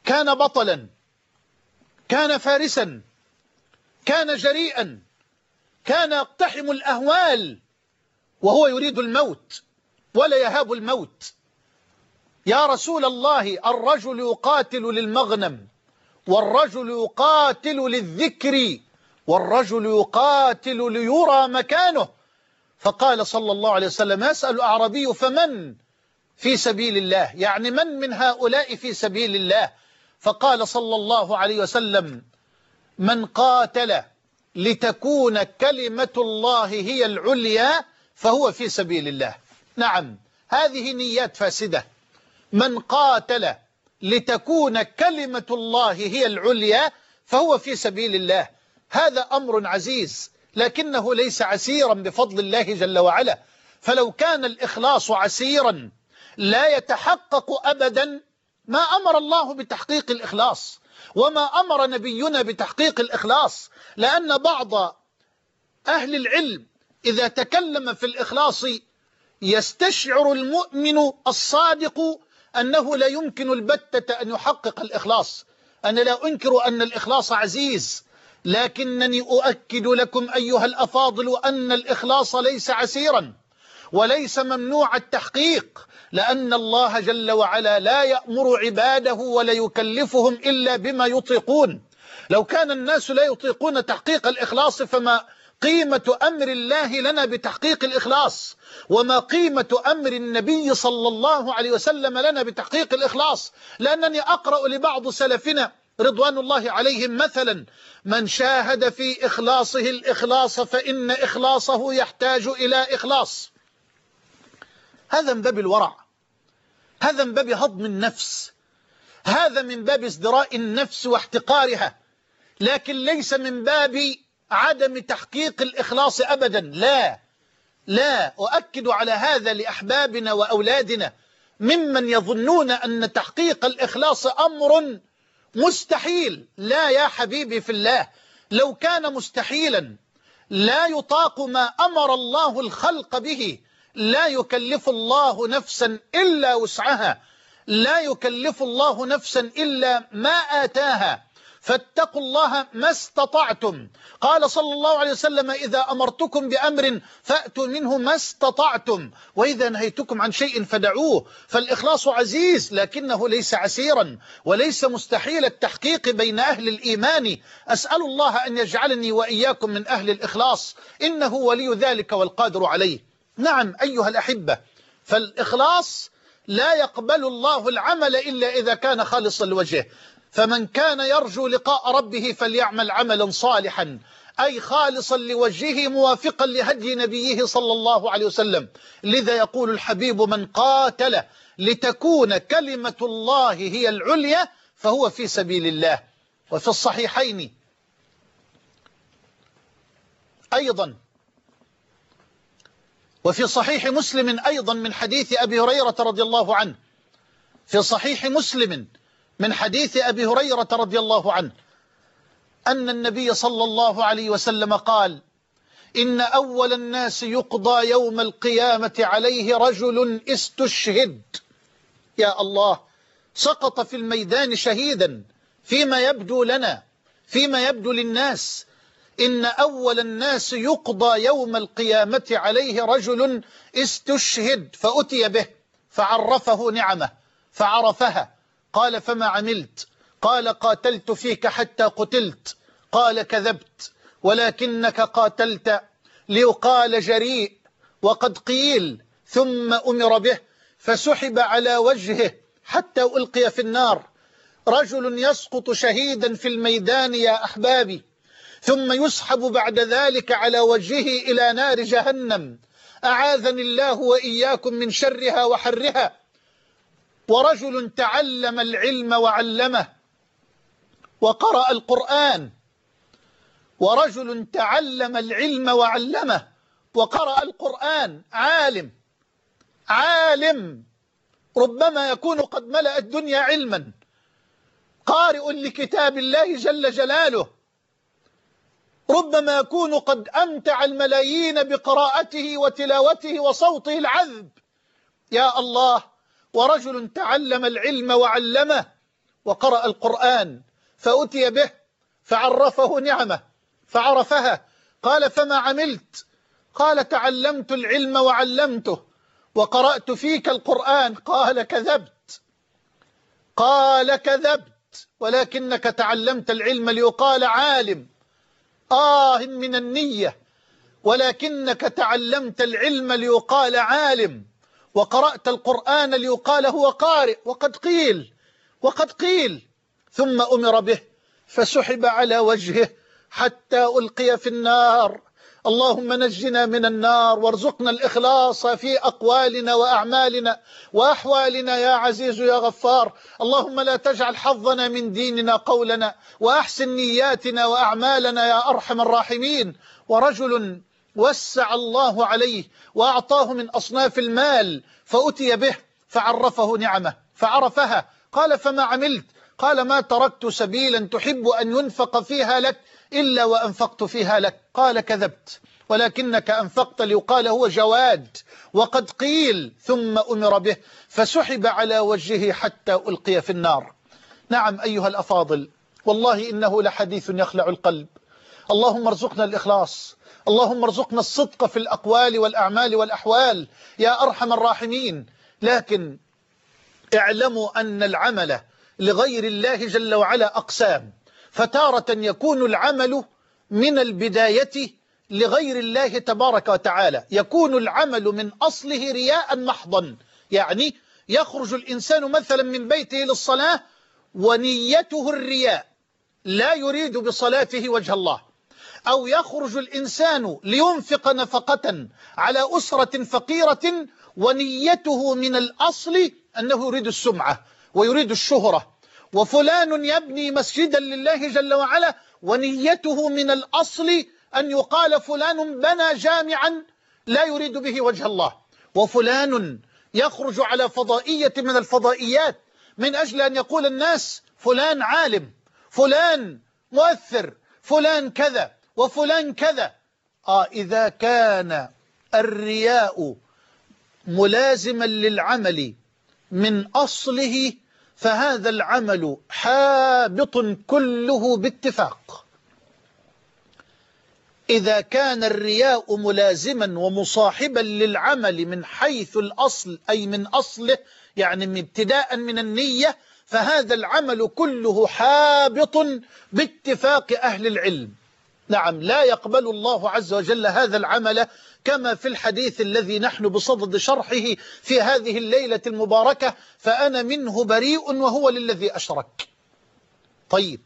كان بطلا، كان فارسا، كان جريئا، كان يقتحم الأهوال وهو يريد الموت ولا يهاب الموت. يا رسول الله، الرجل يقاتل للمغنم، والرجل يقاتل للذكر، والرجل يقاتل ليرى مكانه. فقال صلى الله عليه وسلم: يسأل أعرابي: فمن في سبيل الله؟ يعني من من هؤلاء في سبيل الله؟ فقال صلى الله عليه وسلم: من قاتل لتكون كلمة الله هي العليا فهو في سبيل الله. نعم، هذه نيات فاسدة. من قاتل لتكون كلمة الله هي العليا فهو في سبيل الله. هذا أمر عزيز، لكنه ليس عسيرا بفضل الله جل وعلا. فلو كان الإخلاص عسيرا لا يتحقق أبدا ما أمر الله بتحقيق الإخلاص، وما أمر نبينا بتحقيق الإخلاص. لأن بعض أهل العلم إذا تكلم في الإخلاص يستشعر المؤمن الصادق أنه لا يمكن البتة أن يحقق الإخلاص. أنا لا أنكر أن الإخلاص عزيز، لكنني أؤكد لكم أيها الأفاضل أن الإخلاص ليس عسيرا وليس ممنوع التحقيق، لأن الله جل وعلا لا يأمر عباده ولا يكلفهم إلا بما يطيقون. لو كان الناس لا يطيقون تحقيق الإخلاص فما قيمة أمر الله لنا بتحقيق الإخلاص، وما قيمة أمر النبي صلى الله عليه وسلم لنا بتحقيق الإخلاص. لأنني أقرأ لبعض سلفنا رضوان الله عليهم مثلا: من شاهد في إخلاصه الإخلاص فإن إخلاصه يحتاج إلى إخلاص. هذا من باب الورع، هذا من باب هضم النفس، هذا من باب ازدراء النفس واحتقارها، لكن ليس من باب عدم تحقيق الإخلاص أبدا. لا لا أؤكد على هذا لأحبابنا وأولادنا ممن يظنون أن تحقيق الإخلاص أمر مستحيل. لا يا حبيبي في الله، لو كان مستحيلا لا يطاق ما أمر الله الخلق به. لا يكلف الله نفسا إلا وسعها، لا يكلف الله نفسا إلا ما آتاها، فاتقوا الله ما استطعتم. قال صلى الله عليه وسلم: إذا أمرتكم بأمر فأتوا منه ما استطعتم، وإذا نهيتكم عن شيء فدعوه. فالإخلاص عزيز لكنه ليس عسيرا وليس مستحيل التحقيق بين أهل الإيمان. أسأل الله أن يجعلني وإياكم من أهل الإخلاص، إنه ولي ذلك والقادر عليه. نعم أيها الأحبة، فالإخلاص لا يقبل الله العمل إلا إذا كان خالصا لوجهه. فمن كان يرجو لقاء ربه فليعمل عملا صالحا، أي خالصا لوجهه موافقا لهدي نبيه صلى الله عليه وسلم. لذا يقول الحبيب: من قاتل لتكون كلمة الله هي العليا فهو في سبيل الله. وفي الصحيحين أيضا، وفي صحيح مسلم أيضا من حديث أبي هريرة رضي الله عنه، في صحيح مسلم من حديث أبي هريرة رضي الله عنه أن النبي صلى الله عليه وسلم قال: إن أول الناس يقضى يوم القيامة عليه رجل استشهد. يا الله، سقط في الميدان شهيدا فيما يبدو لنا، فيما يبدو للناس. إن أول الناس يقضى يوم القيامة عليه رجل استشهد، فأتي به فعرفه نعمه فعرفها. قال: فما عملت؟ قال: قاتلت فيك حتى قتلت. قال: كذبت، ولكنك قاتلت ليقال جريء، وقد قيل. ثم أمر به فسحب على وجهه حتى ألقي في النار. رجل يسقط شهيدا في الميدان يا أحبابي، ثم يسحب بعد ذلك على وجهه إلى نار جهنم، أعاذني الله وإياكم من شرها وحرها. ورجل تعلم العلم وعلمه وقرأ القرآن، ورجل تعلم العلم وعلمه وقرأ القرآن، عالم عالم ربما يكون قد ملأ الدنيا علما، قارئ لكتاب الله جل جلاله، ربما يكون قد أمتع الملايين بقراءته وتلاوته وصوته العذب. يا الله، ورجل تعلم العلم وعلمه وقرأ القرآن فأتي به فعرفه نعمة فعرفها، قال فما عملت؟ قال تعلمت العلم وعلمته وقرأت فيك القرآن. قال كذبت، قال كذبت، ولكنك تعلمت العلم ليقال عالم. آه من النية، ولكنك تعلمت العلم ليقال عالم، وقرأت القرآن ليقال هو قارئ. وقد قيل وقد قيل ثم أمر به فسحب على وجهه حتى ألقي في النار. اللهم نجنا من النار وارزقنا الإخلاص في أقوالنا وأعمالنا وأحوالنا يا عزيز يا غفار. اللهم لا تجعل حظنا من ديننا قولنا، وأحسن نياتنا وأعمالنا يا أرحم الراحمين. ورجل وسع الله عليه وأعطاه من أصناف المال فأتي به فعرفه نعمه فعرفها، قال فما عملت؟ قال ما تركت سبيلا تحب أن ينفق فيها لك إلا وأنفقت فيها لك. قال كذبت، ولكنك أنفقت ليقال هو جواد. وقد قيل ثم أمر به فسحب على وجهه حتى ألقي في النار. نعم أيها الأفاضل، والله إنه لحديث يخلع القلب. اللهم ارزقنا الإخلاص، اللهم ارزقنا الصدق في الأقوال والأعمال والأحوال يا أرحم الراحمين. لكن اعلموا أن العمل لغير الله جل وعلا أقسام، فتارة يكون العمل من البداية لغير الله تبارك وتعالى، يكون العمل من أصله رياء محضا، يعني يخرج الإنسان مثلا من بيته للصلاة ونيته الرياء، لا يريد بصلاته وجه الله، أو يخرج الإنسان لينفق نفقة على أسرة فقيرة ونيته من الأصل أنه يريد السمعة ويريد الشهرة. وفلان يبني مسجدا لله جل وعلا ونيته من الأصل أن يقال فلان بنى جامعا لا يريد به وجه الله. وفلان يخرج على فضائية من الفضائيات من أجل أن يقول الناس فلان عالم، فلان مؤثر، فلان كذا وفلان كذا. آه إذا كان الرياء ملازما للعمل من أصله فهذا العمل حابط كله باتفاق. إذا كان الرياء ملازما ومصاحبا للعمل من حيث الأصل، أي من أصله، يعني من ابتداء من النية، فهذا العمل كله حابط باتفاق أهل العلم. نعم، لا يقبل الله عز وجل هذا العمل كما في الحديث الذي نحن بصدد شرحه في هذه الليلة المباركة: فأنا منه بريء وهو للذي أشرك. طيب،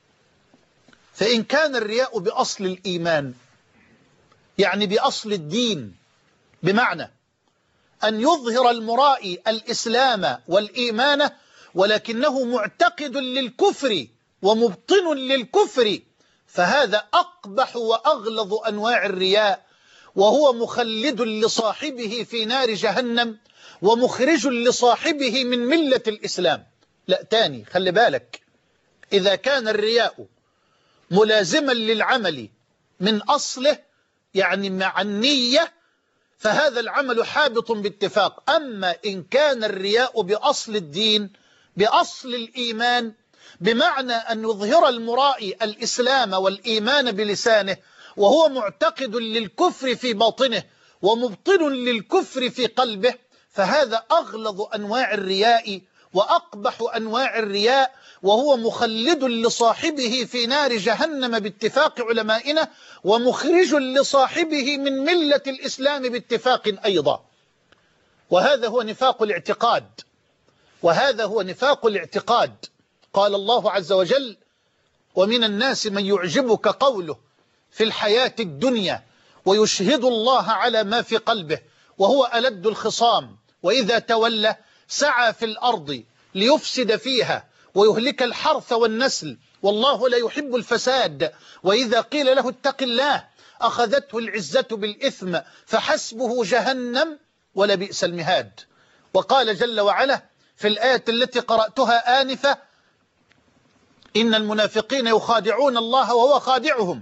فإن كان الرياء بأصل الإيمان، يعني بأصل الدين، بمعنى أن يظهر المرائي الإسلام والإيمان ولكنه معتقد للكفر ومبطن للكفر، فهذا أقبح وأغلظ أنواع الرياء، وهو مخلد لصاحبه في نار جهنم ومخرج لصاحبه من ملة الإسلام. لا، تاني خلي بالك، إذا كان الرياء ملازما للعمل من أصله، يعني مع النية، فهذا العمل حابط باتفاق. أما إن كان الرياء بأصل الدين، بأصل الإيمان، بمعنى أن يظهر المرائي الإسلام والإيمان بلسانه وهو معتقد للكفر في باطنه ومبطن للكفر في قلبه، فهذا أغلظ أنواع الرياء وأقبح أنواع الرياء، وهو مخلد لصاحبه في نار جهنم باتفاق علمائنا، ومخرج لصاحبه من ملة الإسلام باتفاق أيضا. وهذا هو نفاق الاعتقاد، وهذا هو نفاق الاعتقاد. قال الله عز وجل: ومن الناس من يعجبك قوله في الحياة الدنيا ويشهد الله على ما في قلبه وهو ألد الخصام، وإذا تولى سعى في الأرض ليفسد فيها ويهلك الحرث والنسل والله لا يحب الفساد، وإذا قيل له اتق الله أخذته العزة بالإثم فحسبه جهنم ولبئس المهاد. وقال جل وعلا في الآية التي قرأتها آنفة: إن المنافقين يخادعون الله وهو خادعهم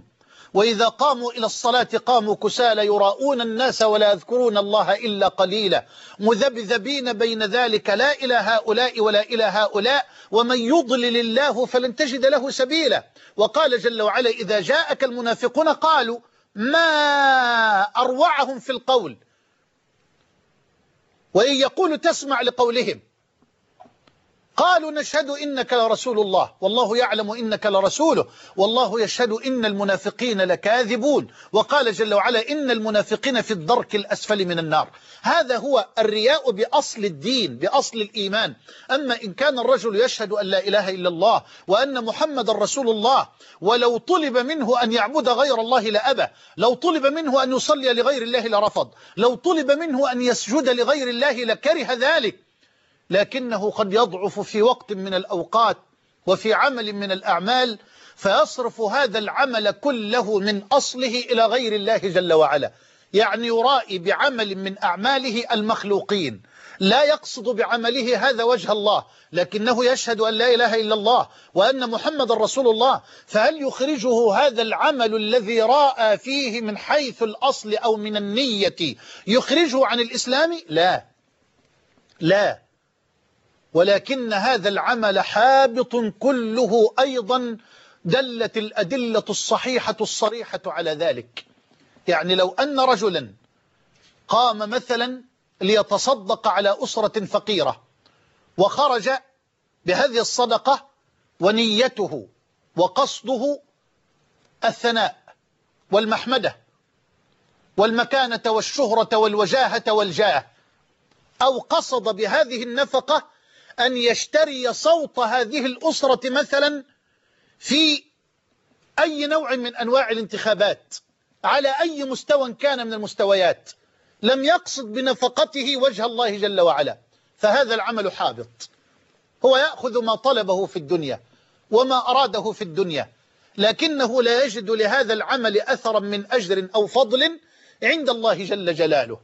وإذا قاموا إلى الصلاة قاموا كسالى يراءون الناس ولا يذكرون الله إلا قليلا مذبذبين بين ذلك لا إلى هؤلاء ولا إلى هؤلاء ومن يضلل الله فلن تجد له سبيلا. وقال جل وعلا إذا جاءك المنافقون قالوا ما أروعهم في القول وإن يقولوا تسمع لقولهم قالوا نشهد إنك لرسول الله والله يعلم إنك لرسوله والله يشهد إن المنافقين لكاذبون. وقال جل وعلا إن المنافقين في الدرك الأسفل من النار. هذا هو الرياء بأصل الدين بأصل الإيمان. أما إن كان الرجل يشهد أن لا إله إلا الله وأن محمد رسول الله ولو طلب منه أن يعبد غير الله لأبى، لو طلب منه أن يصلي لغير الله لرفض، لو طلب منه أن يسجد لغير الله لكره ذلك، لكنه قد يضعف في وقت من الأوقات وفي عمل من الأعمال فيصرف هذا العمل كله من أصله إلى غير الله جل وعلا. يعني يرائي بعمل من أعماله المخلوقين لا يقصد بعمله هذا وجه الله، لكنه يشهد أن لا إله إلا الله وأن محمد رسول الله. فهل يخرجه هذا العمل الذي راء فيه من حيث الأصل أو من النية يخرجه عن الإسلام؟ لا لا، ولكن هذا العمل حابط كله أيضا دلت الأدلة الصحيحة الصريحة على ذلك. يعني لو أن رجلا قام مثلا ليتصدق على أسرة فقيرة وخرج بهذه الصدقة ونيته وقصده الثناء والمحمدة والمكانة والشهرة والوجاهة والجاه، أو قصد بهذه النفقة أن يشتري صوت هذه الأسرة مثلا في أي نوع من أنواع الانتخابات على أي مستوى كان من المستويات، لم يقصد بنفقته وجه الله جل وعلا، فهذا العمل حابط. هو يأخذ ما طلبه في الدنيا وما أراده في الدنيا، لكنه لا يجد لهذا العمل أثرا من أجر أو فضل عند الله جل جلاله.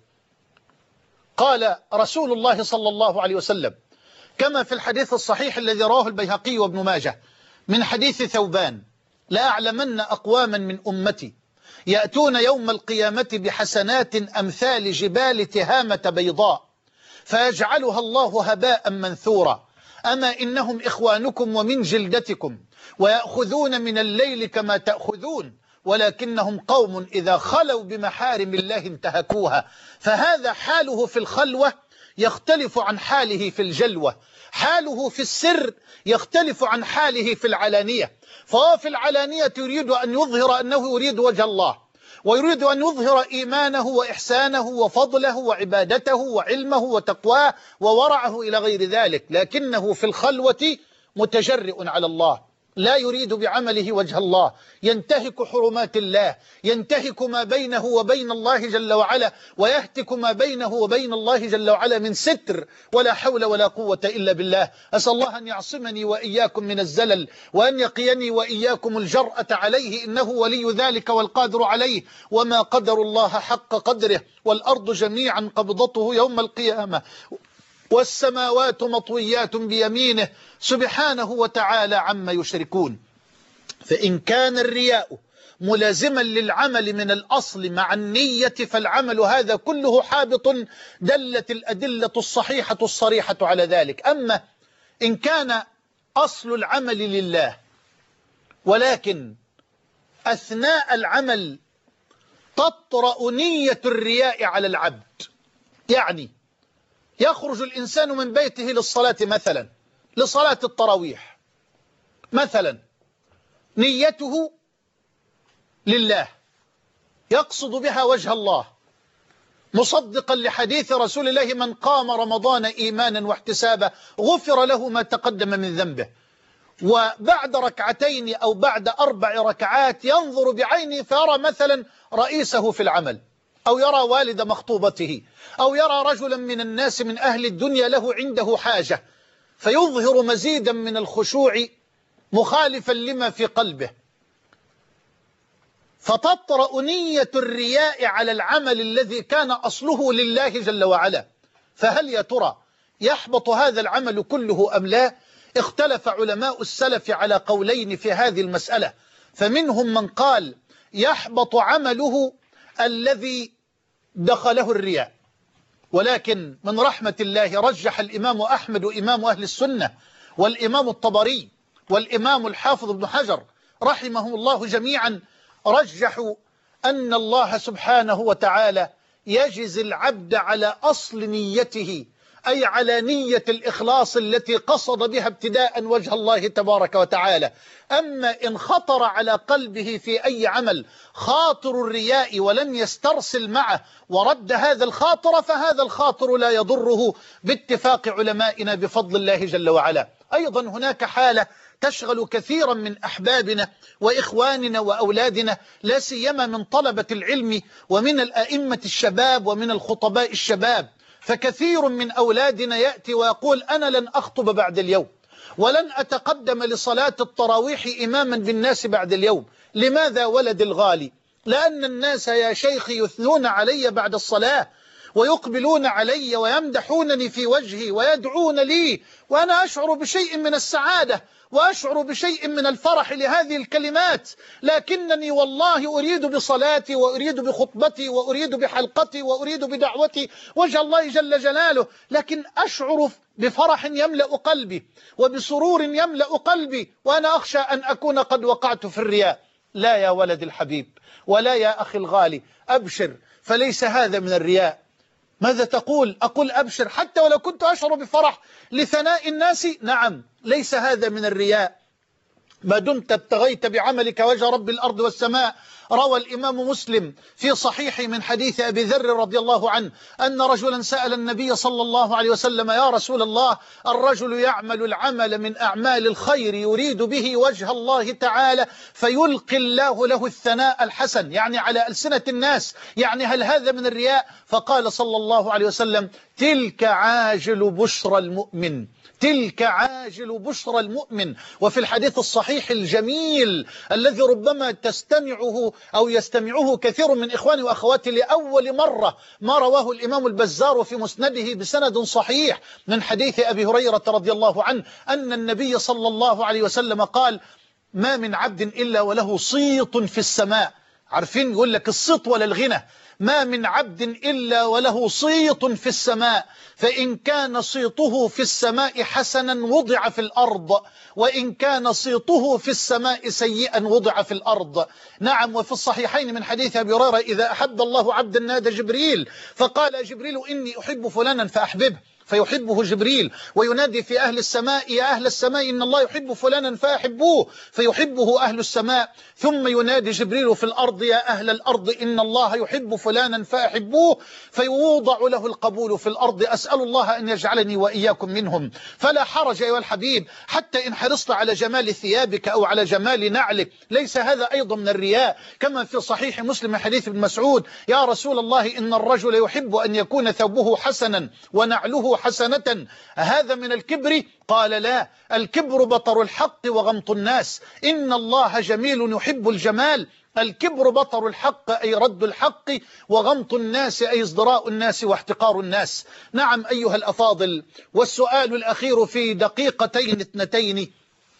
قال رسول الله صلى الله عليه وسلم كما في الحديث الصحيح الذي رواه البيهقي وابن ماجه من حديث ثوبان لأعلمن أقواما من أمتي يأتون يوم القيامة بحسنات أمثال جبال تهامة بيضاء فيجعلها الله هباء منثورا أما إنهم إخوانكم ومن جلدتكم ويأخذون من الليل كما تأخذون ولكنهم قوم إذا خلوا بمحارم الله انتهكوها. فهذا حاله في الخلوة يختلف عن حاله في الجلوة، حاله في السر يختلف عن حاله في العلانية. فهو في العلانية يريد أن يظهر أنه يريد وجه الله ويريد أن يظهر إيمانه وإحسانه وفضله وعبادته وعلمه وتقواه وورعه إلى غير ذلك، لكنه في الخلوة متجرئ على الله، لا يريد بعمله وجه الله، ينتهك حرمات الله، ينتهك ما بينه وبين الله جل وعلا، ويهتك ما بينه وبين الله جل وعلا من ستر، ولا حول ولا قوة إلا بالله. أسأل الله أن يعصمني وإياكم من الزلل وأن يقيني وإياكم الجرأة عليه، إنه ولي ذلك والقادر عليه. وما قدر الله حق قدره، والأرض جميعا قبضته يوم القيامة والسماوات مطويات بيمينه سبحانه وتعالى عما يشركون. فإن كان الرياء ملازما للعمل من الأصل مع النية فالعمل هذا كله حابط، دلت الأدلة الصحيحة الصريحة على ذلك. أما إن كان أصل العمل لله ولكن أثناء العمل تطرأ نية الرياء على العبد، يعني يخرج الإنسان من بيته للصلاة مثلا لصلاة التراويح مثلا، نيته لله يقصد بها وجه الله مصدقا لحديث رسول الله من قام رمضان إيمانا واحتسابا غفر له ما تقدم من ذنبه. وبعد ركعتين أو بعد أربع ركعات ينظر بعينه فيرى مثلا رئيسه في العمل، أو يرى والد مخطوبته، أو يرى رجلا من الناس من أهل الدنيا له عنده حاجة، فيظهر مزيدا من الخشوع مخالفا لما في قلبه، فتطرأ نية الرياء على العمل الذي كان أصله لله جل وعلا. فهل يا ترى يحبط هذا العمل كله أم لا؟ اختلف علماء السلف على قولين في هذه المسألة، فمنهم من قال يحبط عمله الذي دخله الرياء. ولكن من رحمة الله رجح الإمام أحمد وإمام أهل السنة والإمام الطبري والإمام الحافظ ابن حجر رحمهم الله جميعا، رجحوا أن الله سبحانه وتعالى يجزي العبد على أصل نيته، أي على نية الإخلاص التي قصد بها ابتداء وجه الله تبارك وتعالى. أما إن خطر على قلبه في أي عمل خاطر الرياء ولم يسترسل معه ورد هذا الخاطر، فهذا الخاطر لا يضره باتفاق علمائنا بفضل الله جل وعلا. أيضا هناك حالة تشغل كثيرا من أحبابنا وإخواننا وأولادنا، لا سيما من طلبة العلم ومن الأئمة الشباب ومن الخطباء الشباب. فكثير من أولادنا يأتي ويقول أنا لن أخطب بعد اليوم ولن أتقدم لصلاة التراويح إماما بالناس بعد اليوم. لماذا ولد الغالي؟ لأن الناس يا شيخ يثنون علي بعد الصلاة ويقبلون علي ويمدحونني في وجهي ويدعون لي، وأنا أشعر بشيء من السعادة وأشعر بشيء من الفرح لهذه الكلمات، لكنني والله أريد بصلاتي وأريد بخطبتي وأريد بحلقتي وأريد بدعوتي وجه الله جل جلاله، لكن أشعر بفرح يملأ قلبي وبسرور يملأ قلبي، وأنا أخشى أن أكون قد وقعت في الرياء. لا يا ولد الحبيب ولا يا أخي الغالي، أبشر، فليس هذا من الرياء. ماذا تقول؟ أقول أبشر حتى ولو كنت أشعر بفرح لثناء الناس. نعم، ليس هذا من الرياء ما دمت ابتغيت بعملك وجه رب الأرض والسماء. روى الإمام مسلم في صحيحه من حديث أبي ذر رضي الله عنه أن رجلا سأل النبي صلى الله عليه وسلم: يا رسول الله، الرجل يعمل العمل من أعمال الخير يريد به وجه الله تعالى فيلقي الله له الثناء الحسن، يعني على ألسنة الناس، يعني هل هذا من الرياء؟ فقال صلى الله عليه وسلم: تلك عاجل بشرى المؤمن، تلك عاجل بشرى المؤمن. وفي الحديث الصحيح الجميل الذي ربما تستمعه أو يستمعه كثير من إخواني وأخواتي لأول مرة، ما رواه الإمام البزار في مسنده بسند صحيح من حديث أبي هريرة رضي الله عنه أن النبي صلى الله عليه وسلم قال: ما من عبد إلا وله صيت في السماء. عارفين يقول لك الصيت ولا الغنى؟ ما من عبد إلا وله صيت في السماء، فإن كان صيته في السماء حسنا وضع في الأرض، وإن كان صيته في السماء سيئا وضع في الأرض. نعم، وفي الصحيحين من حديث أبي هريرة: إذا أحب الله عبدا نادى جبريل فقال جبريل: إني أحب فلانا فأحببه، فيحبه جبريل، وينادي في أهل السماء: يا أهل السماء إن الله يحب فلانا فأحبوه، فيحبه أهل السماء. ثم ينادي جبريل في الأرض: يا أهل الأرض إن الله يحب فلانا فأحبوه، فيوضع له القبول في الأرض. أسأل الله أن يجعلني وإياكم منهم. فلا حرج أيها الحبيب حتى إن حرصت على جمال ثيابك أو على جمال نعلك، ليس هذا أيضا من الرياء. كما في صحيح مسلم حديث ابن مسعود: يا رسول الله، إن الرجل يحب أن يكون ثوبه حسنا ونعله حسنة، هذا من الكبر؟ قال: لا، الكبر بطر الحق وغمط الناس، إن الله جميل يحب الجمال. الكبر بطر الحق أي رد الحق، وغمط الناس أي ازدراء الناس واحتقار الناس. نعم أيها الأفاضل، والسؤال الأخير في دقيقتين اثنتين: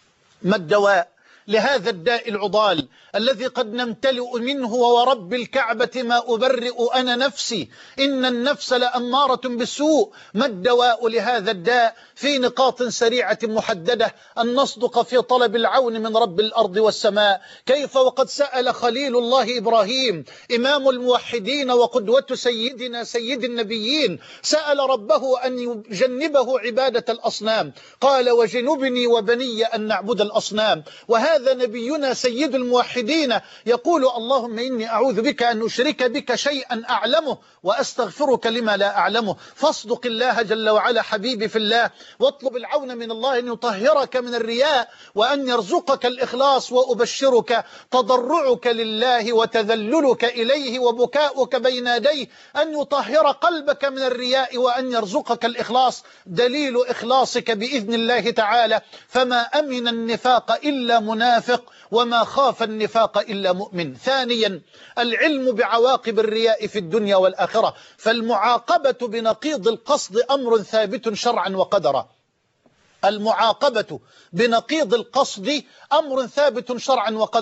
ما الدواء لهذا الداء العضال الذي قد نمتلئ منه؟ وورب الكعبة ما أبرئ أنا نفسي، إن النفس لأمارة بالسوء. ما الدواء لهذا الداء؟ في نقاط سريعة محددة: أن نصدق في طلب العون من رب الأرض والسماء. كيف وقد سأل خليل الله إبراهيم إمام الموحدين وقدوة سيدنا سيد النبيين، سأل ربه أن يجنبه عبادة الأصنام، قال: وجنبني وبني أن نعبد الأصنام. وهذا نبينا سيد الموحدين يقول: اللهم إني أعوذ بك أن أشرك بك شيئا أعلمه وأستغفرك لما لا أعلمه. فاصدق الله جل وعلا حبيبي في الله، واطلب العون من الله أن يطهرك من الرياء وأن يرزقك الإخلاص. وأبشرك تضرعك لله وتذللك إليه وبكاؤك بين يديه أن يطهر قلبك من الرياء وأن يرزقك الإخلاص. دليل إخلاصك بإذن الله تعالى: فما أمن النفاق إلا منافق، وما خاف النفاق إلا مؤمن. ثانيا، العلم بعواقب الرياء في الدنيا والآخرة، فالمعاقبة بنقيض القصد أمر ثابت شرعا وقدرا. المعاقبة بنقيض القصد أمر ثابت شرعا وقدرا.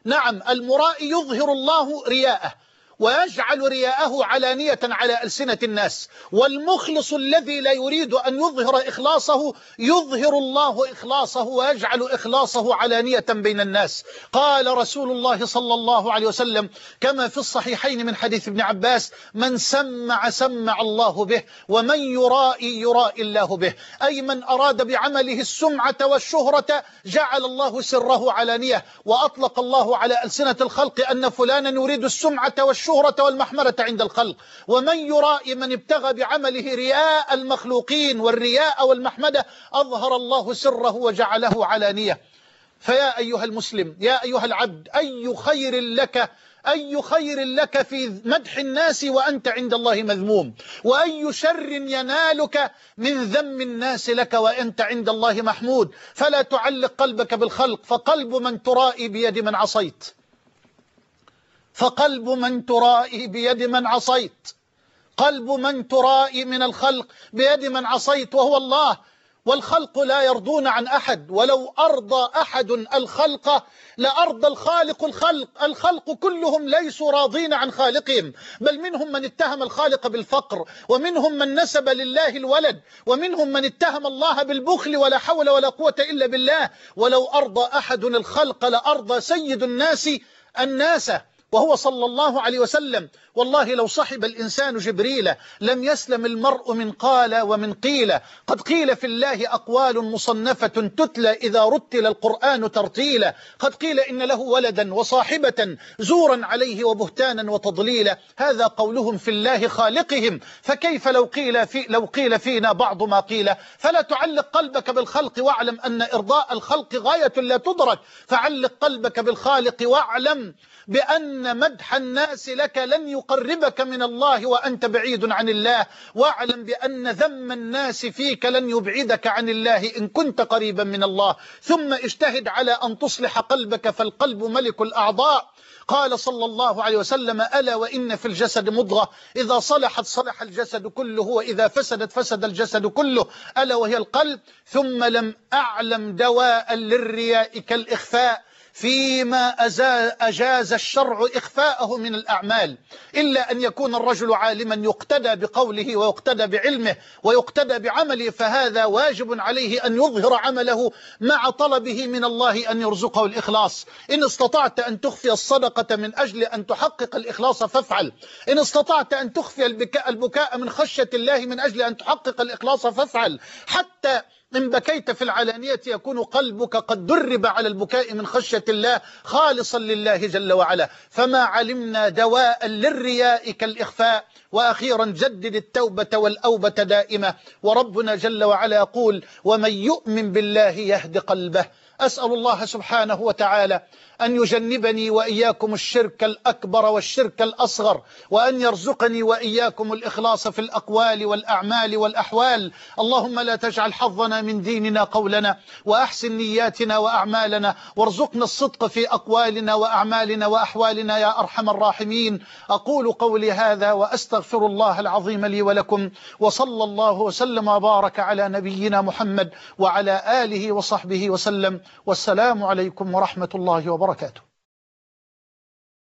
نعم، المرائي يظهر الله رياءه ويجعل رياءه علانية على ألسنة الناس، والمخلص الذي لا يريد أن يظهر إخلاصه يظهر الله إخلاصه ويجعل إخلاصه علانية بين الناس. قال رسول الله صلى الله عليه وسلم كما في الصحيحين من حديث ابن عباس: من سمع سمع الله به، ومن يرائي يرائي الله به. أي من أراد بعمله السمعة والشهرة جعل الله سره علانية، وأطلق الله على ألسنة الخلق أن فلانا يريد السمعة والشهرة والمحمرة عند الخلق. ومن يرائي من ابتغى بعمله رياء المخلوقين والرياء والمحمدة أظهر الله سره وجعله علانية. فيا أيها المسلم، يا أيها العبد، أي خير لك أي خير لك في مدح الناس وأنت عند الله مذموم، وأي شر ينالك من ذم الناس لك وأنت عند الله محمود. فلا تعلق قلبك بالخلق، فقلب من ترائي بيد من عصيت فقلب من ترائي بيد من عصيت قلب من ترائي من الخلق بيد من عصيت وهو الله. والخلق لا يرضون عن أحد، ولو أرضى أحد الخلق لأرضى الخالق الخلق. الخلق كلهم ليسوا راضين عن خالقهم، بل منهم من اتهم الخالق بالفقر، ومنهم من نسب لله الولد، ومنهم من اتهم الله بالبخل، ولا حول ولا قوة إلا بالله. ولو أرضى أحد الخلق لأرضى سيد الناس الناس، وهو صلى الله عليه وسلم. والله لو صحب الإنسان جبريل لم يسلم المرء من قال ومن قيل. قد قيل في الله أقوال مصنفة تتلى إذا رتل القرآن ترتيلا. قد قيل إن له ولدا وصاحبة زورا عليه وبهتانا وتضليلا. هذا قولهم في الله خالقهم، فكيف لو قيل, في لو قيل فينا بعض ما قيل. فلا تعلق قلبك بالخلق، واعلم أن إرضاء الخلق غاية لا تدرك. فعلق قلبك بالخالق، واعلم بأن مدح الناس لك لن يقربك من الله وأنت بعيد عن الله. واعلم بأن ذم الناس فيك لن يبعدك عن الله إن كنت قريبا من الله. ثم اجتهد على أن تصلح قلبك، فالقلب ملك الأعضاء. قال صلى الله عليه وسلم: ألا وإن في الجسد مضغة إذا صلحت صلح الجسد كله، وإذا فسدت فسد الجسد كله، ألا وهي القلب. ثم لم أعلم دواء للرياء كالإخفاء فيما أجاز الشرع إخفاءه من الأعمال، إلا أن يكون الرجل عالما يقتدى بقوله ويقتدى بعلمه ويقتدى بعمله، فهذا واجب عليه أن يظهر عمله مع طلبه من الله أن يرزقه الإخلاص. إن استطعت أن تخفي الصدقة من أجل أن تحقق الإخلاص فافعل. إن استطعت أن تخفي البكاء, البكاء من خشية الله من أجل أن تحقق الإخلاص فافعل. حتى إن بكيت في العلانية يكون قلبك قد درب على البكاء من خشية الله خالصا لله جل وعلا. فما علمنا دواء للرياء كالإخفاء. وأخيرا جدد التوبة والأوبة دائمة. وربنا جل وعلا يقول: ومن يؤمن بالله يهد قلبه. أسأل الله سبحانه وتعالى أن يجنبني وإياكم الشرك الأكبر والشرك الأصغر، وأن يرزقني وإياكم الإخلاص في الأقوال والأعمال والأحوال. اللهم لا تجعل حظنا من ديننا قولنا، وأحسن نياتنا وأعمالنا، وارزقنا الصدق في أقوالنا وأعمالنا وأحوالنا يا أرحم الراحمين. أقول قولي هذا وأستغفر الله العظيم لي ولكم، وصلى الله وسلم وبارك على نبينا محمد وعلى آله وصحبه وسلم. والسلام عليكم ورحمة الله وبركاته.